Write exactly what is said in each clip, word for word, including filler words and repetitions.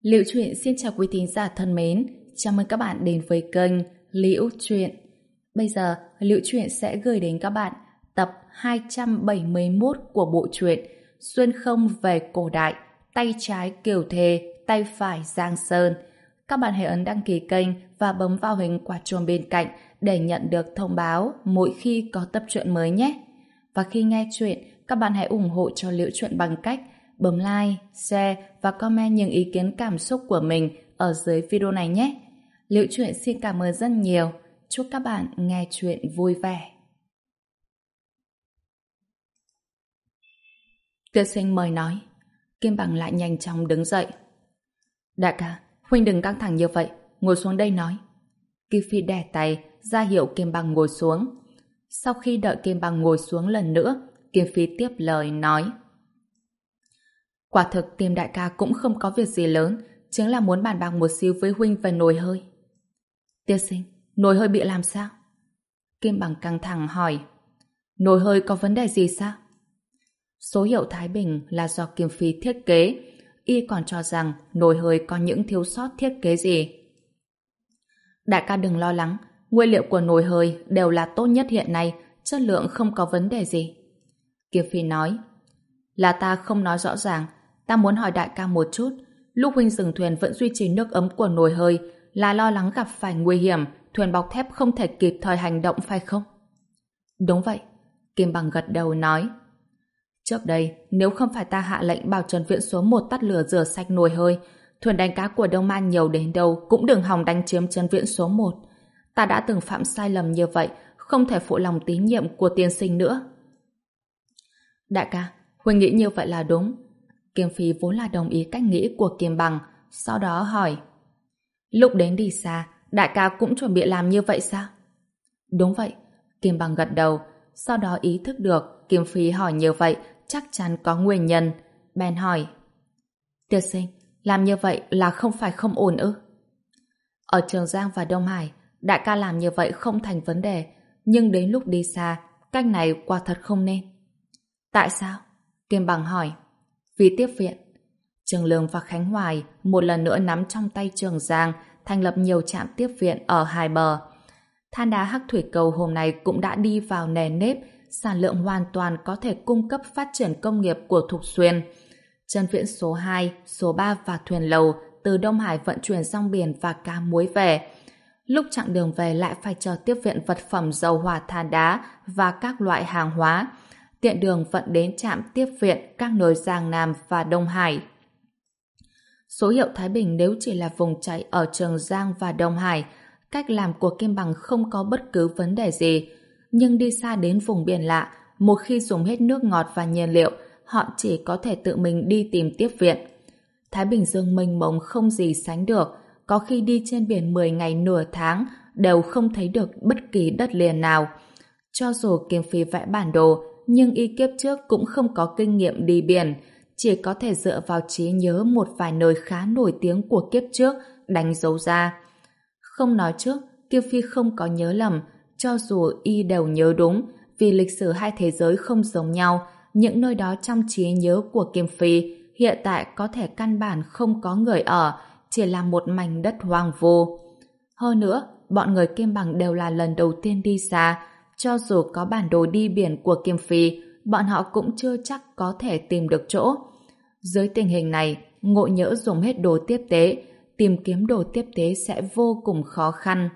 Liễu Chuyện xin chào quý thính giả thân mến, chào mừng các bạn đến với kênh Liễu Chuyện. Bây giờ, Liễu Chuyện sẽ gửi đến các bạn tập hai trăm bảy mươi mốt của bộ truyện Xuyên không về cổ đại, tay trái Kiều Thề, tay phải Giang Sơn. Các bạn hãy ấn đăng ký kênh và bấm vào hình quả chuông bên cạnh để nhận được thông báo mỗi khi có tập truyện mới nhé. Và khi nghe chuyện, các bạn hãy ủng hộ cho Liễu Chuyện bằng cách bấm like, share và comment những ý kiến cảm xúc của mình ở dưới video này nhé. Liễu Chuyện xin cảm ơn rất nhiều. Chúc các bạn nghe chuyện vui vẻ. Tiên sinh mời nói. Kim Bằng lại nhanh chóng đứng dậy. Đại ca, huynh đừng căng thẳng như vậy, ngồi xuống đây nói. Kim Phi đè tay ra hiệu Kim Bằng ngồi xuống. Sau khi đợi Kim Bằng ngồi xuống lần nữa, Kim Phi tiếp lời nói. Quả thực tìm đại ca cũng không có việc gì lớn, chính là muốn bàn bạc một xíu với huynh về nồi hơi. Tiên sinh, nồi hơi bị làm sao? Kim Bằng căng thẳng hỏi. Nồi hơi có vấn đề gì sao? Số hiệu Thái Bình là do Kim Phi thiết kế, y còn cho rằng nồi hơi có những thiếu sót thiết kế gì. Đại ca đừng lo lắng, nguyên liệu của nồi hơi đều là tốt nhất hiện nay, chất lượng không có vấn đề gì. Kim Phi nói. Là ta không nói rõ ràng, ta muốn hỏi đại ca một chút, lúc huynh dừng thuyền vẫn duy trì nước ấm của nồi hơi là lo lắng gặp phải nguy hiểm, thuyền bọc thép không thể kịp thời hành động phải không? Đúng vậy, Kim Bằng gật đầu nói. Trước đây, nếu không phải ta hạ lệnh bảo Trần Viễn số một tắt lửa rửa sạch nồi hơi, thuyền đánh cá của Đông Man nhiều đến đâu cũng đừng hòng đánh chiếm Trần Viễn số một. Ta đã từng phạm sai lầm như vậy, không thể phụ lòng tín nhiệm của tiên sinh nữa. Đại ca, huynh nghĩ như vậy là đúng. Kim Phi vốn là đồng ý cách nghĩ của Kim Bằng, sau đó hỏi. Lúc đến đi xa, đại ca cũng chuẩn bị làm như vậy sao? Đúng vậy, Kim Bằng gật đầu, sau đó ý thức được Kim Phi hỏi như vậy chắc chắn có nguyên nhân. Bèn hỏi. Tiên sinh, làm như vậy là không phải không ổn ư? Ở Trường Giang và Đông Hải, đại ca làm như vậy không thành vấn đề, nhưng đến lúc đi xa, cách này quả thật không nên. Tại sao? Kim Bằng hỏi. Vì tiếp viện. Trường Lương và Khánh Hoài một lần nữa nắm trong tay Trường Giang thành lập nhiều trạm tiếp viện ở hai bờ. Than đá Hắc Thủy Cầu hôm nay cũng đã đi vào nề nếp, sản lượng hoàn toàn có thể cung cấp phát triển công nghiệp của Thục Xuyên. Chân viện số hai, số ba và thuyền lầu từ Đông Hải vận chuyển rong biển và cá muối về. Lúc chặng đường về lại phải chờ tiếp viện vật phẩm dầu hỏa than đá và các loại hàng hóa, tiện đường vận đến trạm tiếp viện các nơi Giang Nam và Đông Hải. Số hiệu Thái Bình nếu chỉ là vùng chạy ở Trường Giang và Đông Hải, cách làm của Kim Bằng không có bất cứ vấn đề gì. Nhưng đi xa đến vùng biển lạ, một khi dùng hết nước ngọt và nhiên liệu, họ chỉ có thể tự mình đi tìm tiếp viện. Thái Bình Dương mênh mông không gì sánh được, có khi đi trên biển mười ngày nửa tháng đều không thấy được bất kỳ đất liền nào. Cho dù Kim Phi vẽ bản đồ, nhưng y kiếp trước cũng không có kinh nghiệm đi biển, chỉ có thể dựa vào trí nhớ một vài nơi khá nổi tiếng của kiếp trước đánh dấu ra. Không nói trước, Kim Phi không có nhớ lầm, cho dù y đều nhớ đúng, vì lịch sử hai thế giới không giống nhau, những nơi đó trong trí nhớ của Kim Phi hiện tại có thể căn bản không có người ở, chỉ là một mảnh đất hoang vu. Hơn nữa, bọn người Kim Bằng đều là lần đầu tiên đi xa, cho dù có bản đồ đi biển của Kim Phi, bọn họ cũng chưa chắc có thể tìm được chỗ. Dưới tình hình này, ngộ nhỡ dùng hết đồ tiếp tế, tìm kiếm đồ tiếp tế sẽ vô cùng khó khăn.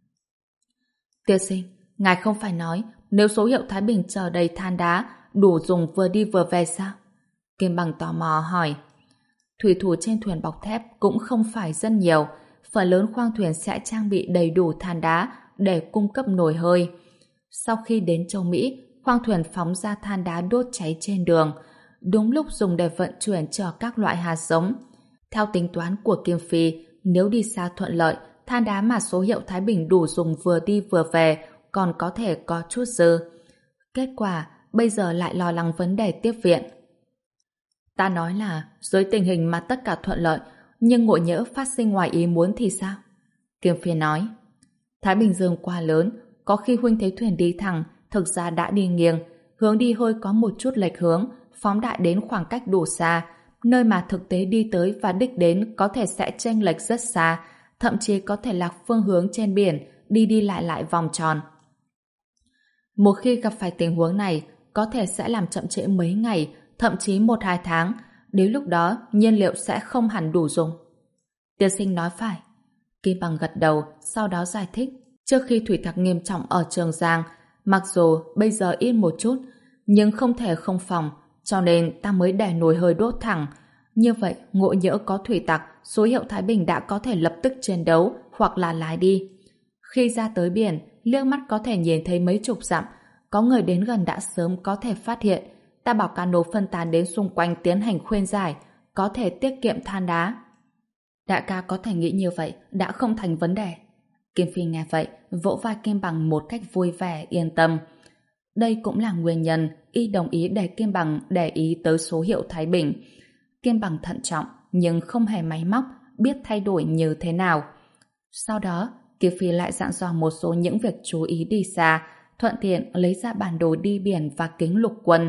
Tiên sinh, ngài không phải nói nếu số hiệu Thái Bình chờ đầy than đá, đủ dùng vừa đi vừa về sao? Kim Bằng tò mò hỏi. Thủy thủ trên thuyền bọc thép cũng không phải rất nhiều, phần lớn khoang thuyền sẽ trang bị đầy đủ than đá để cung cấp nồi hơi. Sau khi đến châu Mỹ, khoang thuyền phóng ra than đá đốt cháy trên đường, đúng lúc dùng để vận chuyển chở các loại hạt giống. Theo tính toán của Kim Phi, nếu đi xa thuận lợi, than đá mà số hiệu Thái Bình đủ dùng vừa đi vừa về còn có thể có chút dư. Kết quả, bây giờ lại lo lắng vấn đề tiếp viện. Ta nói là dưới tình hình mà tất cả thuận lợi, nhưng ngộ nhỡ phát sinh ngoài ý muốn thì sao? Kim Phi nói. Thái Bình Dương quá lớn, có khi huynh thấy thuyền đi thẳng, thực ra đã đi nghiêng, hướng đi hơi có một chút lệch hướng, phóng đại đến khoảng cách đủ xa, nơi mà thực tế đi tới và đích đến có thể sẽ chênh lệch rất xa, thậm chí có thể lạc phương hướng trên biển, đi đi lại lại vòng tròn. Một khi gặp phải tình huống này, có thể sẽ làm chậm trễ mấy ngày, thậm chí một hai tháng, đến lúc đó nhiên liệu sẽ không hẳn đủ dùng. Tiên sinh nói phải. Kim Bằng gật đầu, sau đó giải thích. Trước khi thủy tặc nghiêm trọng ở Trường Giang, mặc dù bây giờ ít một chút, nhưng không thể không phòng, cho nên ta mới để nồi hơi đốt thẳng. Như vậy, ngộ nhỡ có thủy tặc, số hiệu Thái Bình đã có thể lập tức chiến đấu hoặc là lái đi. Khi ra tới biển, liếc mắt có thể nhìn thấy mấy chục dặm, có người đến gần đã sớm có thể phát hiện. Ta bảo cano phân tán đến xung quanh tiến hành khuyên giải, có thể tiết kiệm than đá. Đại ca có thể nghĩ như vậy đã không thành vấn đề. Kim Phi nghe vậy, vỗ vai Kim Bằng một cách vui vẻ, yên tâm. Đây cũng là nguyên nhân y đồng ý để Kim Bằng để ý tới số hiệu Thái Bình. Kim Bằng thận trọng nhưng không hề máy móc, biết thay đổi như thế nào. Sau đó, Kim Phi lại dặn dò một số những việc chú ý đi xa, thuận tiện lấy ra bản đồ đi biển và kính lục quân.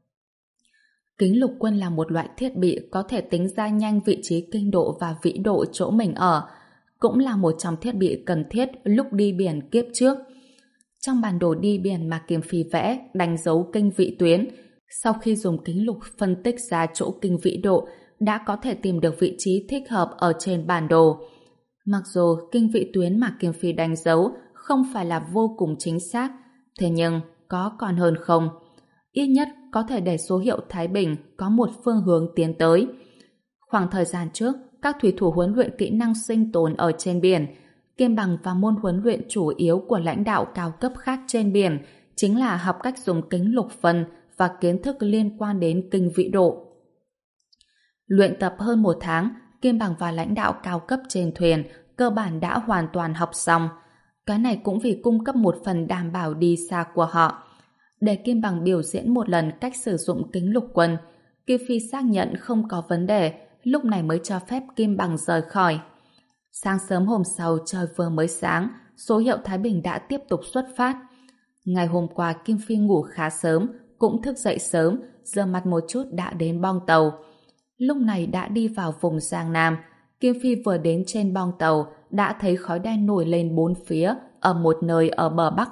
Kính lục quân là một loại thiết bị có thể tính ra nhanh vị trí kinh độ và vĩ độ chỗ mình ở, cũng là một trong thiết bị cần thiết lúc đi biển kiếp trước. Trong bản đồ đi biển mà Kim Phi vẽ đánh dấu kinh vĩ tuyến, sau khi dùng kính lục phân tích ra chỗ kinh vĩ độ, đã có thể tìm được vị trí thích hợp ở trên bản đồ. Mặc dù kinh vĩ tuyến mà Kim Phi đánh dấu không phải là vô cùng chính xác, thế nhưng có còn hơn không. Ít nhất có thể để số hiệu Thái Bình có một phương hướng tiến tới. Khoảng thời gian trước, các thủy thủ huấn luyện kỹ năng sinh tồn ở trên biển, Kim Bằng và môn huấn luyện chủ yếu của lãnh đạo cao cấp khác trên biển chính là học cách dùng kính lục phân và kiến thức liên quan đến kinh vĩ độ. Luyện tập hơn một tháng, Kim Bằng và lãnh đạo cao cấp trên thuyền cơ bản đã hoàn toàn học xong. Cái này cũng vì cung cấp một phần đảm bảo đi xa của họ. Để Kim Bằng biểu diễn một lần cách sử dụng kính lục quân, Kim Phi xác nhận không có vấn đề, lúc này mới cho phép Kim Bằng rời khỏi. Sáng sớm hôm sau trời vừa mới sáng, số hiệu Thái Bình đã tiếp tục xuất phát. Ngày hôm qua Kim Phi ngủ khá sớm, cũng thức dậy sớm, rửa mặt một chút đã đến bong tàu. Lúc này đã đi vào vùng Giang Nam, Kim Phi vừa đến trên bong tàu đã thấy khói đen nổi lên bốn phía ở một nơi ở bờ Bắc.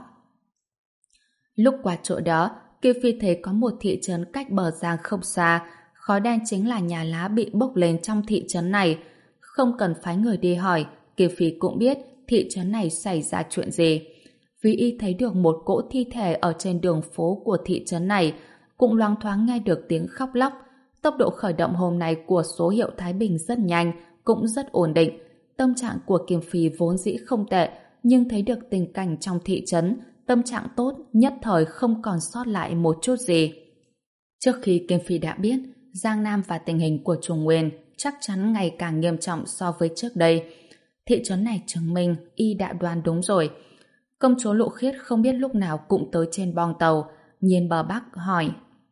Lúc qua chỗ đó, Kim Phi thấy có một thị trấn cách bờ Giang không xa, khói đen chính là nhà lá bị bốc lên trong thị trấn này. Không cần phái người đi hỏi, Kim Phi cũng biết thị trấn này xảy ra chuyện gì. Vì y thấy được một cỗ thi thể ở trên đường phố của thị trấn này, cũng loáng thoáng nghe được tiếng khóc lóc. Tốc độ khởi động hôm nay của số hiệu Thái Bình rất nhanh, cũng rất ổn định. Tâm trạng của Kim Phi vốn dĩ không tệ, nhưng thấy được tình cảnh trong thị trấn, tâm trạng tốt, nhất thời không còn sót lại một chút gì. Trước khi Kim Phi đã biết, Giang Nam và tình hình của Trung Nguyên chắc chắn ngày càng nghiêm trọng so với trước đây. Thị trấn này chứng minh y đã đoán đúng rồi. Công chúa Lộ Khiết không biết lúc nào cũng tới trên bong tàu, nhìn bờ Bắc hỏi: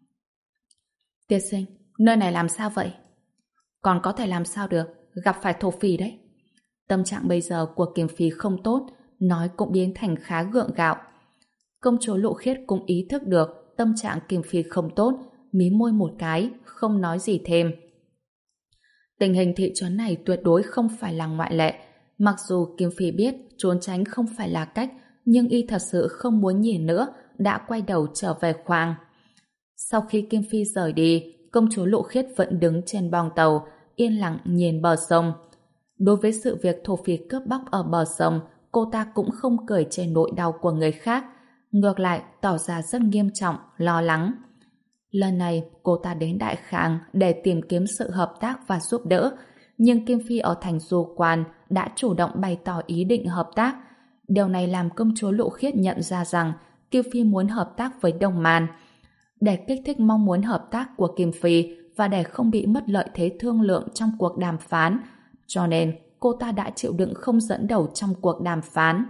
Tiên sinh, nơi này làm sao vậy? Còn có thể làm sao được, gặp phải thổ phỉ đấy. Tâm trạng bây giờ của Kim Phi không tốt, nói cũng biến thành khá gượng gạo. Công chúa Lộ Khiết cũng ý thức được tâm trạng Kim Phi không tốt, mí môi một cái, không nói gì thêm. Tình hình thị trấn này tuyệt đối không phải là ngoại lệ. Mặc dù Kim Phi biết trốn tránh không phải là cách, nhưng y thật sự không muốn nhìn nữa, đã quay đầu trở về khoang. Sau khi Kim Phi rời đi, công chúa Lộ Khiết vẫn đứng trên bong tàu, yên lặng nhìn bờ sông. Đối với sự việc thổ phỉ cướp bóc ở bờ sông, cô ta cũng không cười trên nỗi đau của người khác, ngược lại tỏ ra rất nghiêm trọng, lo lắng. Lần này cô ta đến Đại Khang để tìm kiếm sự hợp tác và giúp đỡ, nhưng Kim Phi ở thành Du Quan đã chủ động bày tỏ ý định hợp tác. Điều này làm công chúa Lộ Khiết nhận ra rằng Kim Phi muốn hợp tác với Đông Man. Để kích thích mong muốn hợp tác của Kim Phi và để không bị mất lợi thế thương lượng trong cuộc đàm phán, cho nên cô ta đã chịu đựng không dẫn đầu trong cuộc đàm phán.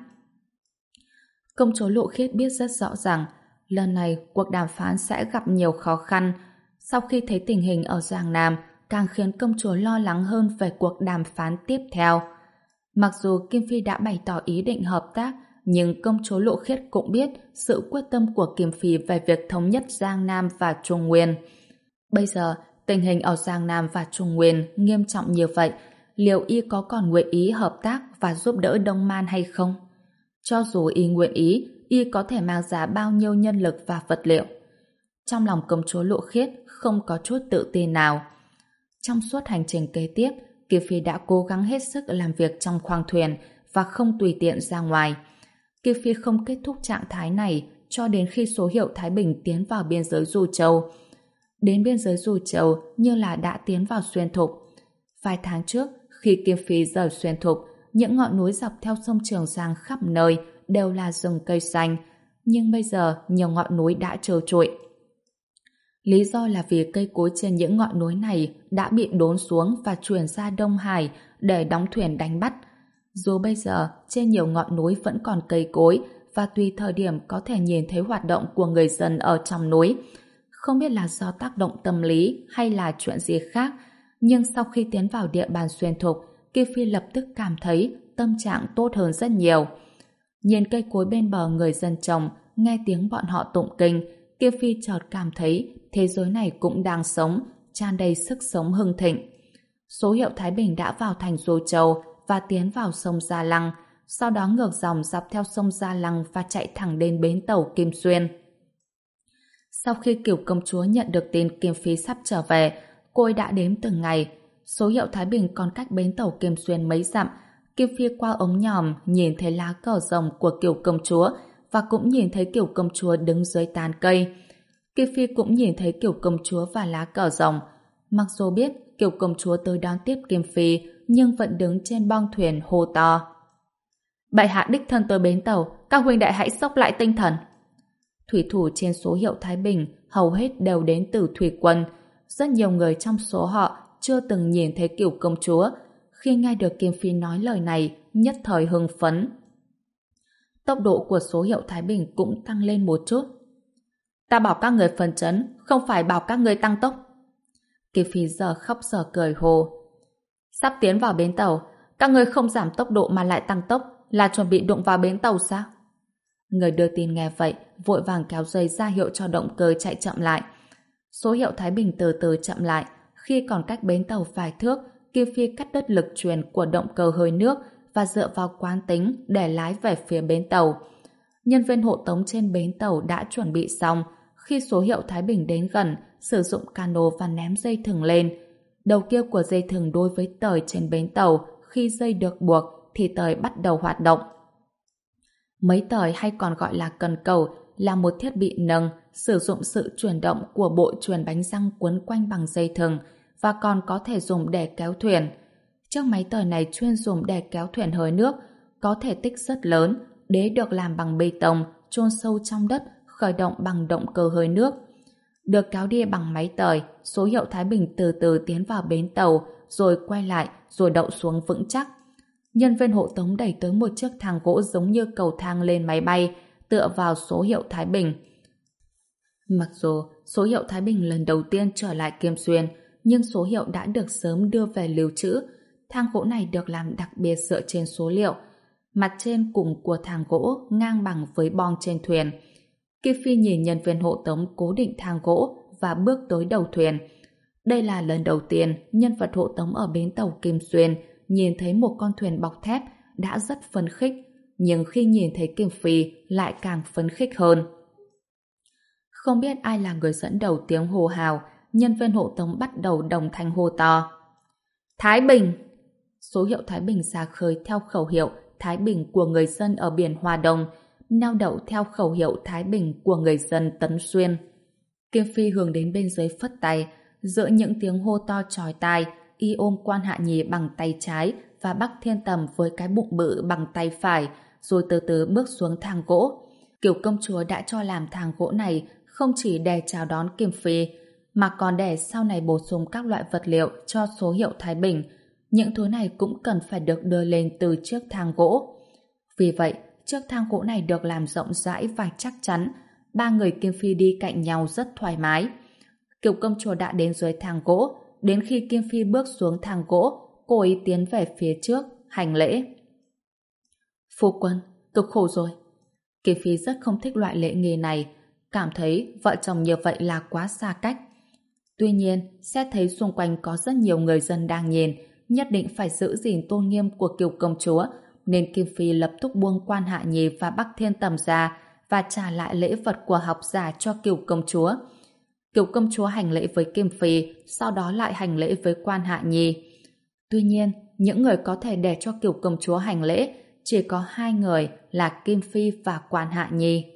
Công chúa Lộ Khiết biết rất rõ rằng lần này cuộc đàm phán sẽ gặp nhiều khó khăn. Sau khi thấy tình hình ở Giang Nam, càng khiến công chúa lo lắng hơn về cuộc đàm phán tiếp theo. Mặc dù Kim Phi đã bày tỏ ý định hợp tác, nhưng công chúa Lộ Khiết cũng biết sự quyết tâm của Kim Phi về việc thống nhất Giang Nam và Trung Nguyên. Bây giờ, tình hình ở Giang Nam và Trung Nguyên nghiêm trọng như vậy, liệu y có còn nguyện ý hợp tác và giúp đỡ Đông Man hay không? Cho dù y nguyện ý, y có thể mang ra bao nhiêu nhân lực và vật liệu? Trong lòng công chúa Lộ Khiết không có chút tự tin nào. Trong suốt hành trình kế tiếp, Kiều Phi đã cố gắng hết sức làm việc trong khoang thuyền và không tùy tiện ra ngoài. Kiều Phi không kết thúc trạng thái này cho đến khi số hiệu Thái Bình tiến vào biên giới Du Châu. Đến biên giới Du Châu như là đã tiến vào Xuyên Thục. Vài tháng trước, khi Kiều Phi rời Xuyên Thục, những ngọn núi dọc theo sông Trường Giang khắp nơi đều là rừng cây xanh, nhưng bây giờ nhiều ngọn núi đã trơ trụi. Lý do là vì cây cối trên những ngọn núi này đã bị đốn xuống và chuyển ra Đông Hải để đóng thuyền đánh bắt. Dù bây giờ trên nhiều ngọn núi vẫn còn cây cối và tùy thời điểm có thể nhìn thấy hoạt động của người dân ở trong núi. Không biết là do tác động tâm lý hay là chuyện gì khác, nhưng sau khi tiến vào địa bàn Xuyên Thục, Kiều Phi lập tức cảm thấy tâm trạng tốt hơn rất nhiều. Nhìn cây cối bên bờ người dân trồng, nghe tiếng bọn họ tụng kinh, Kiều Phi chợt cảm thấy thế giới này cũng đang sống, tràn đầy sức sống hưng thịnh. Số hiệu Thái Bình đã vào thành Du Châu và tiến vào sông Gia Lăng, sau đó ngược dòng dọc theo sông Gia Lăng và chạy thẳng đến bến tàu Kim Xuyên. Sau khi Kiều công chúa nhận được tin Kim Phi sắp trở về, cô ấy đã đếm từng ngày. Số hiệu Thái Bình còn cách bến tàu Kim Xuyên mấy dặm. Kim Phi qua ống nhòm nhìn thấy lá cờ rồng của Kiều công chúa và cũng nhìn thấy Kiều công chúa đứng dưới tán cây. Kim Phi cũng nhìn thấy Kiều công chúa và lá cờ rồng. Mặc dù biết Kiều công chúa tới đón tiếp Kim Phi, nhưng vẫn đứng trên bong thuyền hô to: "Bệ hạ đích thân tới bến tàu, các huynh đệ hãy xốc lại tinh thần." Thủy thủ trên số hiệu Thái Bình hầu hết đều đến từ thủy quân. Rất nhiều người trong số họ chưa từng nhìn thấy Kiều công chúa. Khi nghe được Kim Phi nói lời này, nhất thời hưng phấn. Tốc độ của số hiệu Thái Bình cũng tăng lên một chút. "Ta bảo các người phấn chấn, không phải bảo các người tăng tốc." Kim Phi giờ khóc giờ cười hồ: "Sắp tiến vào bến tàu, các người không giảm tốc độ mà lại tăng tốc, là chuẩn bị đụng vào bến tàu sao?" Người đưa tin nghe vậy, vội vàng kéo dây ra hiệu cho động cơ chạy chậm lại. Số hiệu Thái Bình từ từ chậm lại. Khi còn cách bến tàu vài thước, Kim Phi cắt đứt lực truyền của động cơ hơi nước và dựa vào quán tính để lái về phía bến tàu. Nhân viên hộ tống trên bến tàu đã chuẩn bị xong. Khi số hiệu Thái Bình đến gần, sử dụng cano và ném dây thừng lên. Đầu kia của dây thừng đối với tời trên bến tàu, khi dây được buộc thì tời bắt đầu hoạt động. Mấy tời hay còn gọi là cần cầu là một thiết bị nâng sử dụng sự chuyển động của bộ chuyền bánh răng quấn quanh bằng dây thừng và còn có thể dùng để kéo thuyền. Chiếc máy tời này chuyên dùng để kéo thuyền hơi nước, có thể tích rất lớn, đế được làm bằng bê tông, chôn sâu trong đất, khởi động bằng động cơ hơi nước. Được kéo đi bằng máy tời, số hiệu Thái Bình từ từ tiến vào bến tàu, rồi quay lại, rồi đậu xuống vững chắc. Nhân viên hộ tống đẩy tới một chiếc thang gỗ giống như cầu thang lên máy bay, tựa vào số hiệu Thái Bình. Mặc dù số hiệu Thái Bình lần đầu tiên trở lại Kim Xuyên, nhưng số hiệu đã được sớm đưa về lưu trữ. Thang gỗ này được làm đặc biệt dựa trên số liệu. Mặt trên cùng của thang gỗ ngang bằng với boong trên thuyền. Kim Phi nhìn nhân viên hộ tống cố định thang gỗ và bước tới đầu thuyền. Đây là lần đầu tiên nhân vật hộ tống ở bến tàu Kim Xuyên nhìn thấy một con thuyền bọc thép đã rất phấn khích, nhưng khi nhìn thấy Kim Phi lại càng phấn khích hơn. Không biết ai là người dẫn đầu tiếng hô hào, nhân viên hộ tống bắt đầu đồng thanh hô to: "Thái Bình!" Số hiệu Thái Bình ra khơi theo khẩu hiệu Thái Bình của người dân ở biển Hoa Đông, neo đậu theo khẩu hiệu Thái Bình của người dân Tấn Xuyên. Kim Phi hướng đến bên dưới phất tay, giữa những tiếng hô to chói tai, y ôm Quan Hạ Nhi bằng tay trái và Bắc Thiên Tầm với cái bụng bự bằng tay phải, rồi từ từ bước xuống thang gỗ. Kiều công chúa đã cho làm thang gỗ này không chỉ để chào đón Kim Phi, mà còn để sau này bổ sung các loại vật liệu cho số hiệu Thái Bình. Những thứ này cũng cần phải được đưa lên từ chiếc thang gỗ. Vì vậy, chiếc thang gỗ này được làm rộng rãi và chắc chắn. Ba người Kim Phi đi cạnh nhau rất thoải mái. Kiều công chúa đã đến dưới thang gỗ. Đến khi Kim Phi bước xuống thang gỗ, cô ấy tiến về phía trước, hành lễ. "Phu quân, cực khổ rồi." Kim Phi rất không thích loại lễ nghi này, cảm thấy vợ chồng như vậy là quá xa cách. Tuy nhiên, xét thấy xung quanh có rất nhiều người dân đang nhìn, nhất định phải giữ gìn tôn nghiêm của Kiều công chúa, nên Kim Phi lập tức buông Quan Hạ Nhi và Bắc Thiên Tầm ra và trả lại lễ vật của học giả cho Kiều công chúa. Kiều công chúa hành lễ với Kim Phi, sau đó lại hành lễ với Quan Hạ Nhi. Tuy nhiên, những người có thể để cho Kiều công chúa hành lễ chỉ có hai người là Kim Phi và Quan Hạ Nhi.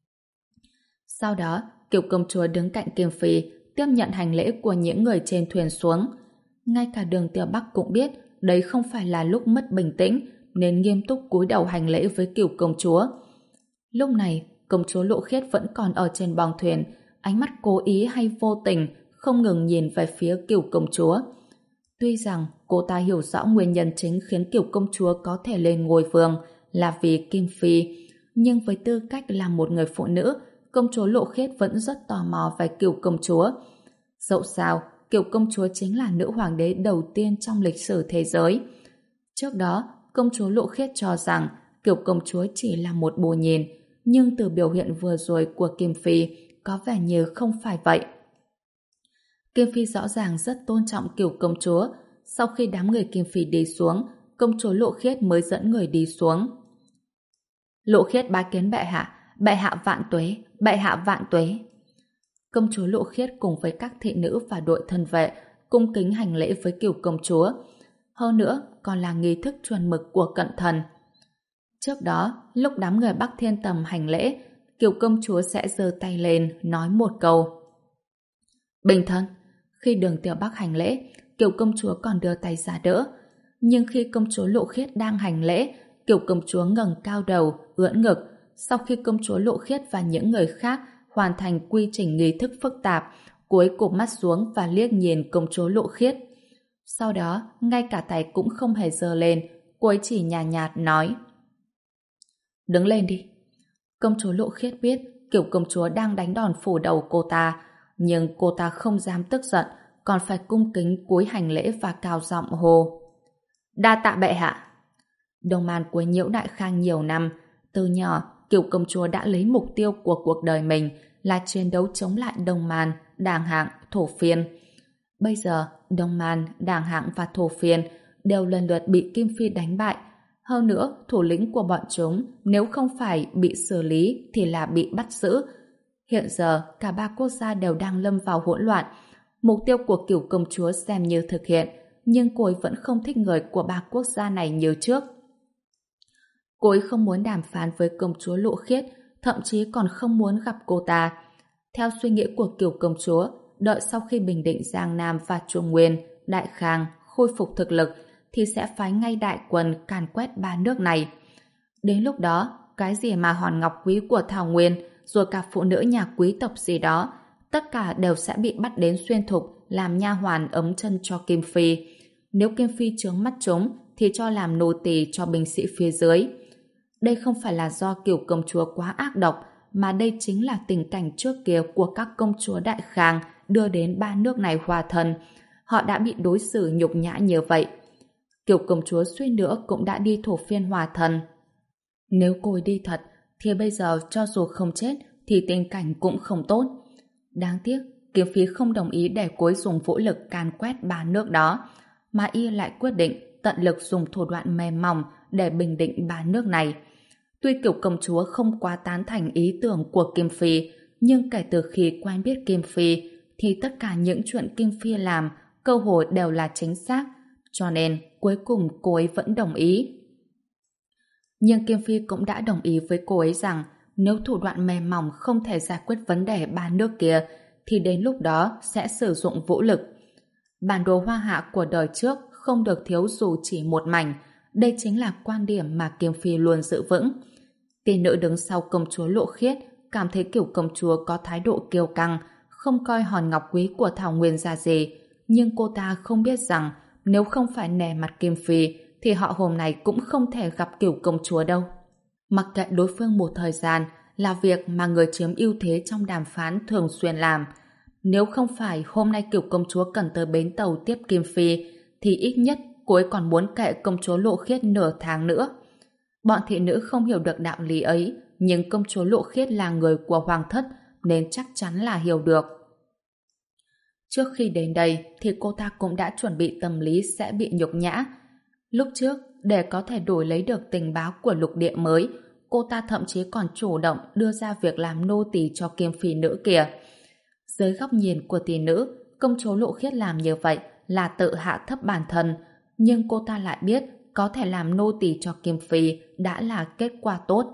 Sau đó, Kiều công chúa đứng cạnh Kim Phi, tiếp nhận hành lễ của những người trên thuyền xuống. Ngay cả Đường Tiểu Bắc cũng biết đấy không phải là lúc mất bình tĩnh, nên nghiêm túc cúi đầu hành lễ với Kiều công chúa. Lúc này, công chúa Lộ Khiết vẫn còn ở trên bong thuyền, ánh mắt cố ý hay vô tình không ngừng nhìn về phía Kiều công chúa. Tuy rằng cô ta hiểu rõ nguyên nhân chính khiến Kiều công chúa có thể lên ngôi vương là vì Kim Phi, nhưng với tư cách là một người phụ nữ, công chúa Lộ Khiết vẫn rất tò mò về Kiều công chúa. Dẫu sao, Kiều công chúa chính là nữ hoàng đế đầu tiên trong lịch sử thế giới. Trước đó, công chúa Lộ Khiết cho rằng Kiều công chúa chỉ là một bồ nhìn, nhưng từ biểu hiện vừa rồi của Kim Phi có vẻ như không phải vậy. Kim Phi rõ ràng rất tôn trọng Kiều công chúa. Sau khi đám người Kim Phi đi xuống, công chúa Lộ Khiết mới dẫn người đi xuống. Lộ Khiết bái kiến bệ hạ, bệ hạ vạn tuế, bệ hạ vạn tuế. Công chúa Lộ Khiết cùng với các thị nữ và đội thân vệ cung kính hành lễ với Kiều công chúa. Hơn nữa, còn là nghi thức chuẩn mực của cận thần. Trước đó, lúc đám người Bắc Thiên Tầm hành lễ, Kiều công chúa sẽ giơ tay lên nói một câu. Bình thân. Khi Đường Tiểu Bắc hành lễ, Kiều công chúa còn đưa tay ra đỡ. Nhưng khi công chúa Lộ Khiết đang hành lễ, Kiều công chúa ngẩng cao đầu, ưỡn ngực. Sau khi công chúa Lộ Khiết và những người khác hoàn thành quy trình nghi thức phức tạp, cô ấy cụp mắt xuống và liếc nhìn công chúa Lộ Khiết. Sau đó, ngay cả tay cũng không hề giơ lên, cô ấy chỉ nhàn nhạt, nhạt nói: Đứng lên đi. Công chúa Lộ Khiết biết Kiều công chúa đang đánh đòn phủ đầu cô ta, nhưng cô ta không dám tức giận, còn phải cung kính cúi hành lễ và cao giọng hô: Đa tạ bệ hạ. Đông Man quấy nhiễu Đại Khang nhiều năm, từ nhỏ Kiều công chúa đã lấy mục tiêu của cuộc đời mình là chiến đấu chống lại Đông Man, Đàng Hạng, Thổ Phiên. Bây giờ, Đông Man, Đàng Hạng và Thổ Phiên đều lần lượt bị Kim Phi đánh bại. Hơn nữa, thủ lĩnh của bọn chúng nếu không phải bị xử lý thì là bị bắt giữ. Hiện giờ, cả ba quốc gia đều đang lâm vào hỗn loạn. Mục tiêu của Kiều công chúa xem như thực hiện, nhưng cô ấy vẫn không thích người của ba quốc gia này như trước. Cô ấy không muốn đàm phán với công chúa Lộ Khiết, thậm chí còn không muốn gặp cô ta. Theo suy nghĩ của Kiều công chúa, đợi sau khi bình định Giang Nam và Trung Nguyên, Đại Khang khôi phục thực lực thì sẽ phái ngay đại quân càn quét ba nước này. Đến lúc đó, cái gì mà hòn ngọc quý của Thảo Nguyên, rồi cả phụ nữ nhà quý tộc gì đó, tất cả đều sẽ bị bắt đến xuyên thục làm nha hoàn ấm chân cho Kim Phi. Nếu Kim Phi trướng mắt chúng thì cho làm nô tỳ cho binh sĩ phía dưới. Đây không phải là do Kiều công chúa quá ác độc, mà đây chính là tình cảnh trước kia của các công chúa Đại Khang đưa đến ba nước này hòa thân. Họ đã bị đối xử nhục nhã như vậy. Kiều công chúa suy nữa cũng đã đi Thổ Phiên hòa thân. Nếu cô ấy đi thật, thì bây giờ cho dù không chết thì tình cảnh cũng không tốt. Đáng tiếc, Kim Phi không đồng ý để cô ấy dùng vũ lực càn quét ba nước đó, mà y lại quyết định tận lực dùng thủ đoạn mềm mỏng để bình định ba nước này. Tuy Kiều công chúa không quá tán thành ý tưởng của Kim Phi, nhưng kể từ khi quen biết Kim Phi, thì tất cả những chuyện Kim Phi làm cơ hội đều là chính xác, cho nên cuối cùng cô ấy vẫn đồng ý. Nhưng Kim Phi cũng đã đồng ý với cô ấy rằng nếu thủ đoạn mềm mỏng không thể giải quyết vấn đề ba nước kia, thì đến lúc đó sẽ sử dụng vũ lực. Bản đồ hoa hạ của đời trước không được thiếu dù chỉ một mảnh. Đây chính là quan điểm mà Kim Phi luôn giữ vững. Tỷ nữ đứng sau công chúa Lộ Khiết cảm thấy Kiều công chúa có thái độ kiêu căng, không coi hòn ngọc quý của Thảo Nguyên ra gì. Nhưng cô ta không biết rằng nếu không phải nể mặt Kim Phi thì họ hôm nay cũng không thể gặp Kiều công chúa đâu. Mặc kệ đối phương một thời gian là việc mà người chiếm ưu thế trong đàm phán thường xuyên làm. Nếu không phải hôm nay Kiều công chúa cần tới bến tàu tiếp Kim Phi thì ít nhất cô ấy còn muốn kệ công chúa Lộ Khiết nửa tháng nữa. Bọn thị nữ không hiểu được đạo lý ấy, nhưng công chúa Lộ Khiết là người của hoàng thất nên chắc chắn là hiểu được. Trước khi đến đây thì cô ta cũng đã chuẩn bị tâm lý sẽ bị nhục nhã. Lúc trước, để có thể đổi lấy được tình báo của lục địa mới, cô ta thậm chí còn chủ động đưa ra việc làm nô tỳ cho Kim Phi nữ kia. Dưới góc nhìn của tỷ nữ, công chúa Lộ Khiết làm như vậy là tự hạ thấp bản thân, nhưng cô ta lại biết có thể làm nô tỳ cho Kim Phi đã là kết quả tốt.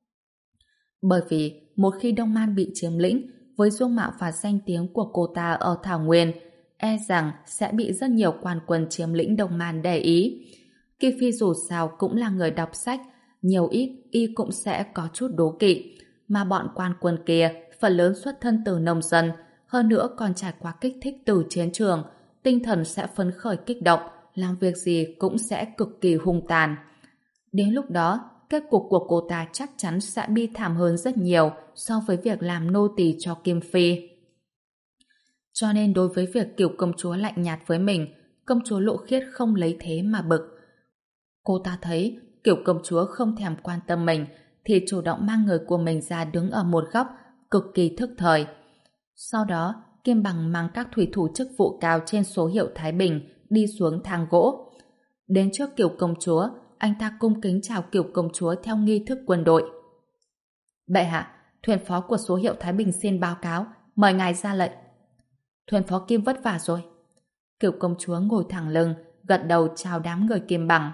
Bởi vì một khi Đông Man bị chiếm lĩnh, với dung mạo và danh tiếng của cô ta ở Thảo Nguyên, e rằng sẽ bị rất nhiều quan quân chiếm lĩnh Đông Man để ý. Kim Phi dù sao cũng là người đọc sách, nhiều ít y cũng sẽ có chút đố kỵ, mà bọn quan quân kia phần lớn xuất thân từ nông dân, hơn nữa còn trải qua kích thích từ chiến trường, tinh thần sẽ phấn khởi kích động, làm việc gì cũng sẽ cực kỳ hung tàn. Đến lúc đó, kết cục của cô ta chắc chắn sẽ bi thảm hơn rất nhiều so với việc làm nô tỳ cho Kim Phi. Cho nên đối với việc kiểu công chúa lạnh nhạt với mình, công chúa Lộ Khiết không lấy thế mà bực. Cô ta thấy kiểu công chúa không thèm quan tâm mình thì chủ động mang người của mình ra đứng ở một góc, cực kỳ thức thời. Sau đó, Kim Bằng mang các thủy thủ chức vụ cao trên số hiệu Thái Bình đi xuống thang gỗ. Đến trước kiểu công chúa, anh ta cung kính chào kiểu công chúa theo nghi thức quân đội. Bệ hạ, thuyền phó của số hiệu Thái Bình xin báo cáo, mời ngài ra lệnh. Thuyền phó Kim vất vả rồi. Kiểu công chúa ngồi thẳng lưng, gật đầu chào đám người Kim Bằng.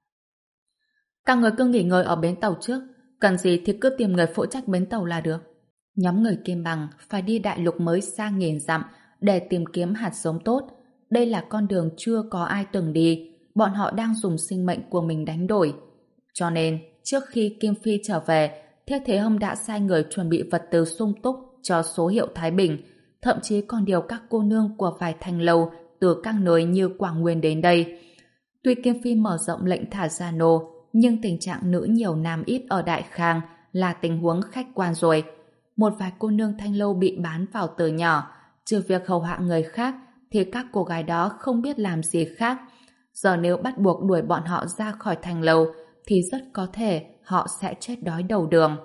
Các người cứ nghỉ ngơi ở bến tàu trước, cần gì thì cứ tìm người phụ trách bến tàu là được. Nhóm người Kim Bằng phải đi đại lục mới xa nghìn dặm để tìm kiếm hạt giống tốt. Đây là con đường chưa có ai từng đi, bọn họ đang dùng sinh mệnh của mình đánh đổi. Cho nên, trước khi Kim Phi trở về, Thiết Thế Hâm đã sai người chuẩn bị vật tư sung túc cho số hiệu Thái Bình, thậm chí còn điều các cô nương của vài thành lầu từ các nơi như Quảng Nguyên đến đây. Tuy Kim Phi mở rộng lệnh thả gia nô, nhưng tình trạng nữ nhiều nam ít ở Đại Khang là tình huống khách quan rồi. Một vài cô nương thanh lâu bị bán vào từ nhỏ, trừ việc hầu hạ người khác thì các cô gái đó không biết làm gì khác. Giờ nếu bắt buộc đuổi bọn họ ra khỏi thành lầu thì rất có thể họ sẽ chết đói đầu đường.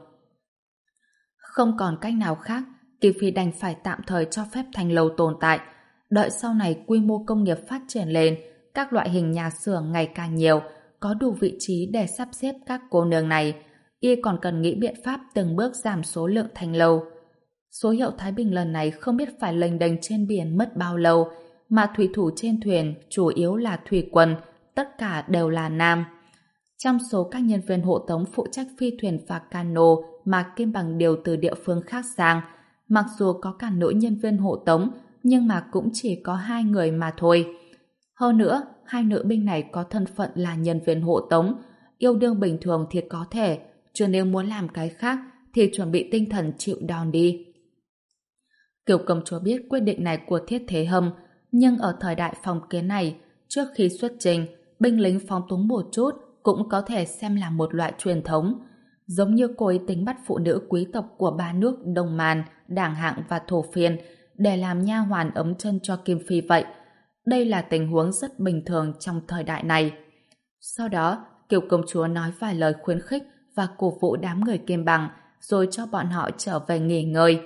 Không còn cách nào khác, Kim Phi đành phải tạm thời cho phép thành lầu tồn tại. Đợi sau này quy mô công nghiệp phát triển lên, các loại hình nhà xưởng ngày càng nhiều, có đủ vị trí để sắp xếp các cô nương này. Y còn cần nghĩ biện pháp từng bước giảm số lượng thành lầu. Số hiệu Thái Bình lần này không biết phải lênh đênh trên biển mất bao lâu, mà thủy thủ trên thuyền chủ yếu là thủy quân, tất cả đều là nam. Trong số các nhân viên hộ tống phụ trách phi thuyền và cano mà Kim Bằng điều từ địa phương khác sang, mặc dù có cả nữ nhân viên hộ tống, nhưng mà cũng chỉ có hai người mà thôi. Hơn nữa, hai nữ binh này có thân phận là nhân viên hộ tống, yêu đương bình thường thì có thể, chứ nếu muốn làm cái khác thì chuẩn bị tinh thần chịu đòn đi. Kiều công chúa biết quyết định này của Thiết Thế Hâm, nhưng ở thời đại phong kiến này, trước khi xuất trình, binh lính phóng túng một chút cũng có thể xem là một loại truyền thống. Giống như cô ấy tính bắt phụ nữ quý tộc của ba nước Đông Man, Đảng Hạng và Thổ Phiên để làm nha hoàn ấm chân cho Kim Phi vậy. Đây là tình huống rất bình thường trong thời đại này. Sau đó, Kiều công chúa nói vài lời khuyến khích và cổ vũ đám người Kim Bằng, rồi cho bọn họ trở về nghỉ ngơi.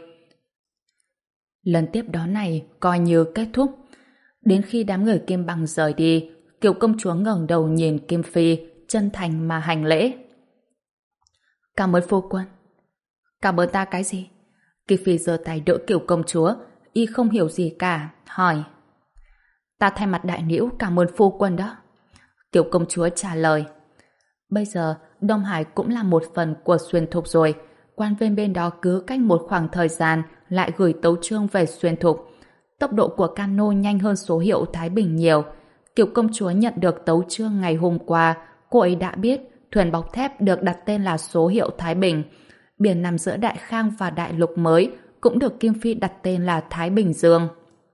Lần tiếp đó này coi như kết thúc. Đến khi đám người Kim Bằng rời đi, Kiều công chúa ngẩng đầu nhìn Kim Phi, chân thành mà hành lễ. Cảm ơn phu quân. Cảm ơn ta cái gì? Kim Phi giơ tay đỡ Kiều công chúa, y không hiểu gì cả, hỏi. Ta thay mặt đại nữ cảm ơn phu quân đó. Kiều công chúa trả lời. Bây giờ, Đông Hải cũng là một phần của Xuyên Thục rồi. Quan viên bên đó cứ cách một khoảng thời gian lại gửi tấu chương về Xuyên Thục. Tốc độ của cano nhanh hơn số hiệu Thái Bình nhiều. Kiều công chúa nhận được tấu chương ngày hôm qua, cô ấy đã biết thuyền bọc thép được đặt tên là số hiệu Thái Bình. Biển nằm giữa Đại Khang và Đại Lục mới cũng được Kim Phi đặt tên là Thái Bình Dương.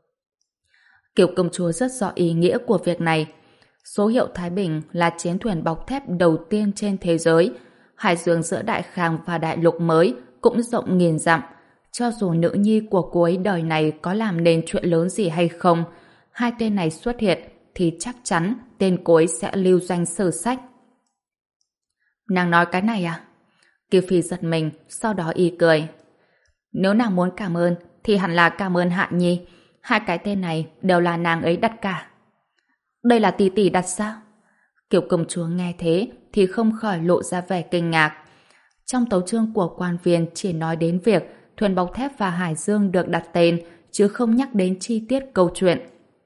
Kiều công chúa rất rõ ý nghĩa của việc này. Số hiệu Thái Bình là chiến thuyền bọc thép đầu tiên trên thế giới. Hải dương giữa Đại Khang và Đại Lục mới cũng rộng nghìn dặm. Cho dù nữ nhi của cô ấy đời này có làm nên chuyện lớn gì hay không, hai tên này xuất hiện thì chắc chắn tên cô ấy sẽ lưu danh sử sách. Nàng nói cái này à? Kiều Phi giật mình, sau đó y cười. Nếu nàng muốn cảm ơn thì hẳn là cảm ơn Hạ Nhi. Hai cái tên này đều là nàng ấy đặt cả. Đây là tỷ tỷ đặt sao? Kiều công chúa nghe thế thì không khỏi lộ ra vẻ kinh ngạc. Trong tấu chương của quan viên chỉ nói đến việc thuyền bọc thép và Hải Dương được đặt tên, chứ không nhắc đến chi tiết câu chuyện.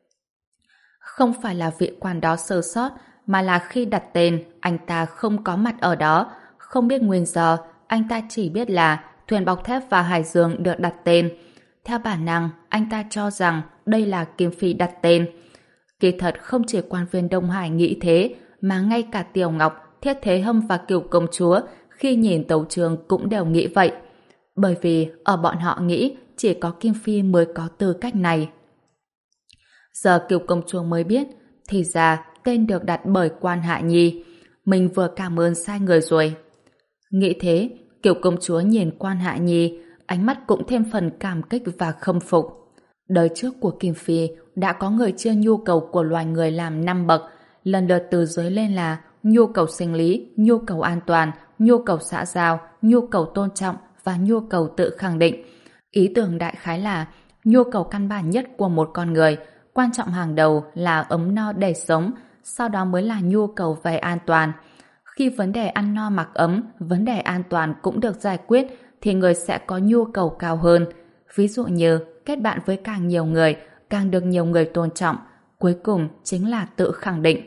Không phải là vị quan đó sơ sót, mà là khi đặt tên, anh ta không có mặt ở đó, không biết nguyên do, anh ta chỉ biết là thuyền bọc thép và Hải Dương được đặt tên. Theo bản năng, anh ta cho rằng đây là Kim Phi đặt tên. Kỳ thật không chỉ quan viên Đông Hải nghĩ thế, mà ngay cả Tiểu Ngọc, Thiết Thế Hâm và Kiều công chúa khi nhìn tấu chương cũng đều nghĩ vậy. Bởi vì ở bọn họ nghĩ chỉ có Kim Phi mới có tư cách này. Giờ Kiều công chúa mới biết, thì ra tên được đặt bởi Quan Hạ Nhi. Mình vừa cảm ơn sai người rồi. Nghĩ thế, Kiều công chúa nhìn Quan Hạ Nhi, ánh mắt cũng thêm phần cảm kích và khâm phục. Đời trước của Kim Phi đã có người chia nhu cầu của loài người làm năm bậc, lần lượt từ dưới lên là nhu cầu sinh lý, nhu cầu an toàn, nhu cầu xã giao, nhu cầu tôn trọng và nhu cầu tự khẳng định. Ý tưởng đại khái là nhu cầu căn bản nhất của một con người, quan trọng hàng đầu là ấm no để sống, sau đó mới là nhu cầu về an toàn. Khi vấn đề ăn no mặc ấm, vấn đề an toàn cũng được giải quyết, thì người sẽ có nhu cầu cao hơn. Ví dụ như kết bạn với càng nhiều người, càng được nhiều người tôn trọng, cuối cùng chính là tự khẳng định.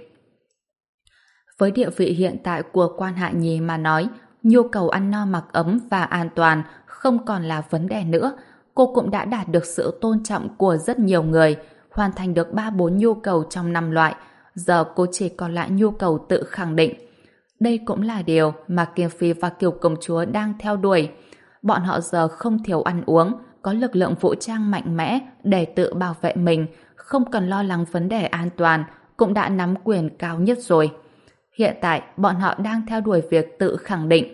Với địa vị hiện tại của Quan Hạ Nhi mà nói, nhu cầu ăn no mặc ấm và an toàn không còn là vấn đề nữa. Cô cũng đã đạt được sự tôn trọng của rất nhiều người, hoàn thành được ba bốn nhu cầu trong năm loại. Giờ cô chỉ còn lại nhu cầu tự khẳng định. Đây cũng là điều mà Kim Phi và Kiều công chúa đang theo đuổi. Bọn họ giờ không thiếu ăn uống, có lực lượng vũ trang mạnh mẽ để tự bảo vệ mình, không cần lo lắng vấn đề an toàn, cũng đã nắm quyền cao nhất rồi. Hiện tại, bọn họ đang theo đuổi việc tự khẳng định.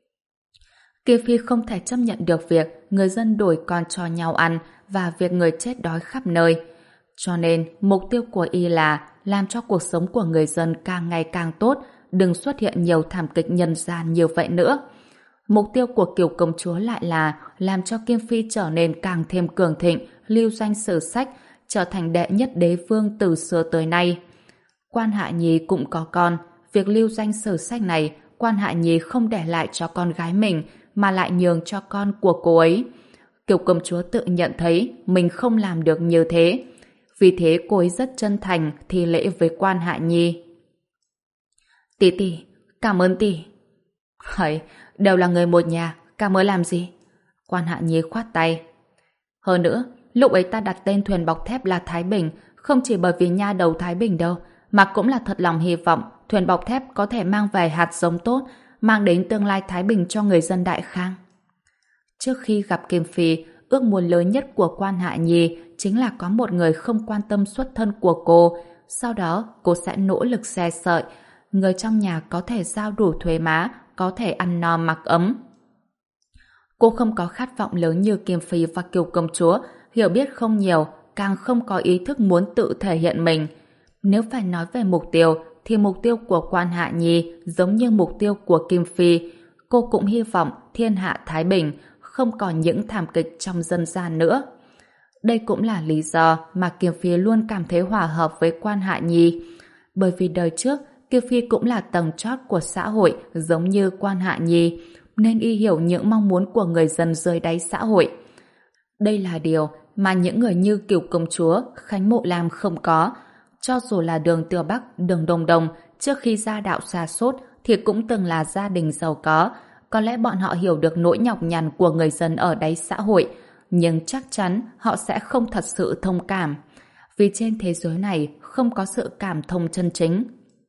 Kim Phi không thể chấp nhận được việc người dân đổi con cho nhau ăn và việc người chết đói khắp nơi. Cho nên, mục tiêu của y là làm cho cuộc sống của người dân càng ngày càng tốt, đừng xuất hiện nhiều thảm kịch nhân gian như vậy nữa. Mục tiêu của Kiều công chúa lại là làm cho Kim Phi trở nên càng thêm cường thịnh, lưu danh sử sách, trở thành đệ nhất đế vương từ xưa tới nay. Quan Hạ Nhi cũng có con, việc lưu danh sử sách này, Quan Hạ Nhi không để lại cho con gái mình, mà lại nhường cho con của cô ấy. Kiều công chúa tự nhận thấy mình không làm được như thế. Vì thế cô ấy rất chân thành thi lễ với Quan Hạ Nhi. Tỷ tỷ, cảm ơn tỷ. Hỡi, đều là người một nhà, cảm ơn làm gì? Quan Hạ Nhi khoát tay. Hơn nữa, lúc ấy ta đặt tên thuyền bọc thép là Thái Bình, không chỉ bởi vì nha đầu Thái Bình đâu, mà cũng là thật lòng hy vọng thuyền bọc thép có thể mang về hạt giống tốt, mang đến tương lai thái bình cho người dân Đại Khang. Trước khi gặp Kim Phi, ước muốn lớn nhất của Quan Hạ Nhi chính là có một người không quan tâm xuất thân của cô, sau đó cô sẽ nỗ lực xe sợi, người trong nhà có thể giao đủ thuế má, có thể ăn no mặc ấm. Cô không có khát vọng lớn như Kim Phi và Kiều công chúa, hiểu biết không nhiều, càng không có ý thức muốn tự thể hiện mình. Nếu phải nói về mục tiêu, thì mục tiêu của Quan Hạ Nhi giống như mục tiêu của Kim Phi. Cô cũng hy vọng thiên hạ thái bình, không còn những thảm kịch trong dân gian nữa. Đây cũng là lý do mà Kim Phi luôn cảm thấy hòa hợp với Quan Hạ Nhi. Bởi vì đời trước, Kim Phi cũng là tầng chót của xã hội giống như Quan Hạ Nhi, nên y hiểu những mong muốn của người dân dưới đáy xã hội. Đây là điều mà những người như Kiều công chúa, Khánh Mộ Lam không có. Cho dù là đường Tiêu Bắc, đường Đông Đông, trước khi gia đạo sa sút thì cũng từng là gia đình giàu có. Có lẽ bọn họ hiểu được nỗi nhọc nhằn của người dân ở đáy xã hội, nhưng chắc chắn họ sẽ không thật sự thông cảm. Vì trên thế giới này không có sự cảm thông chân chính.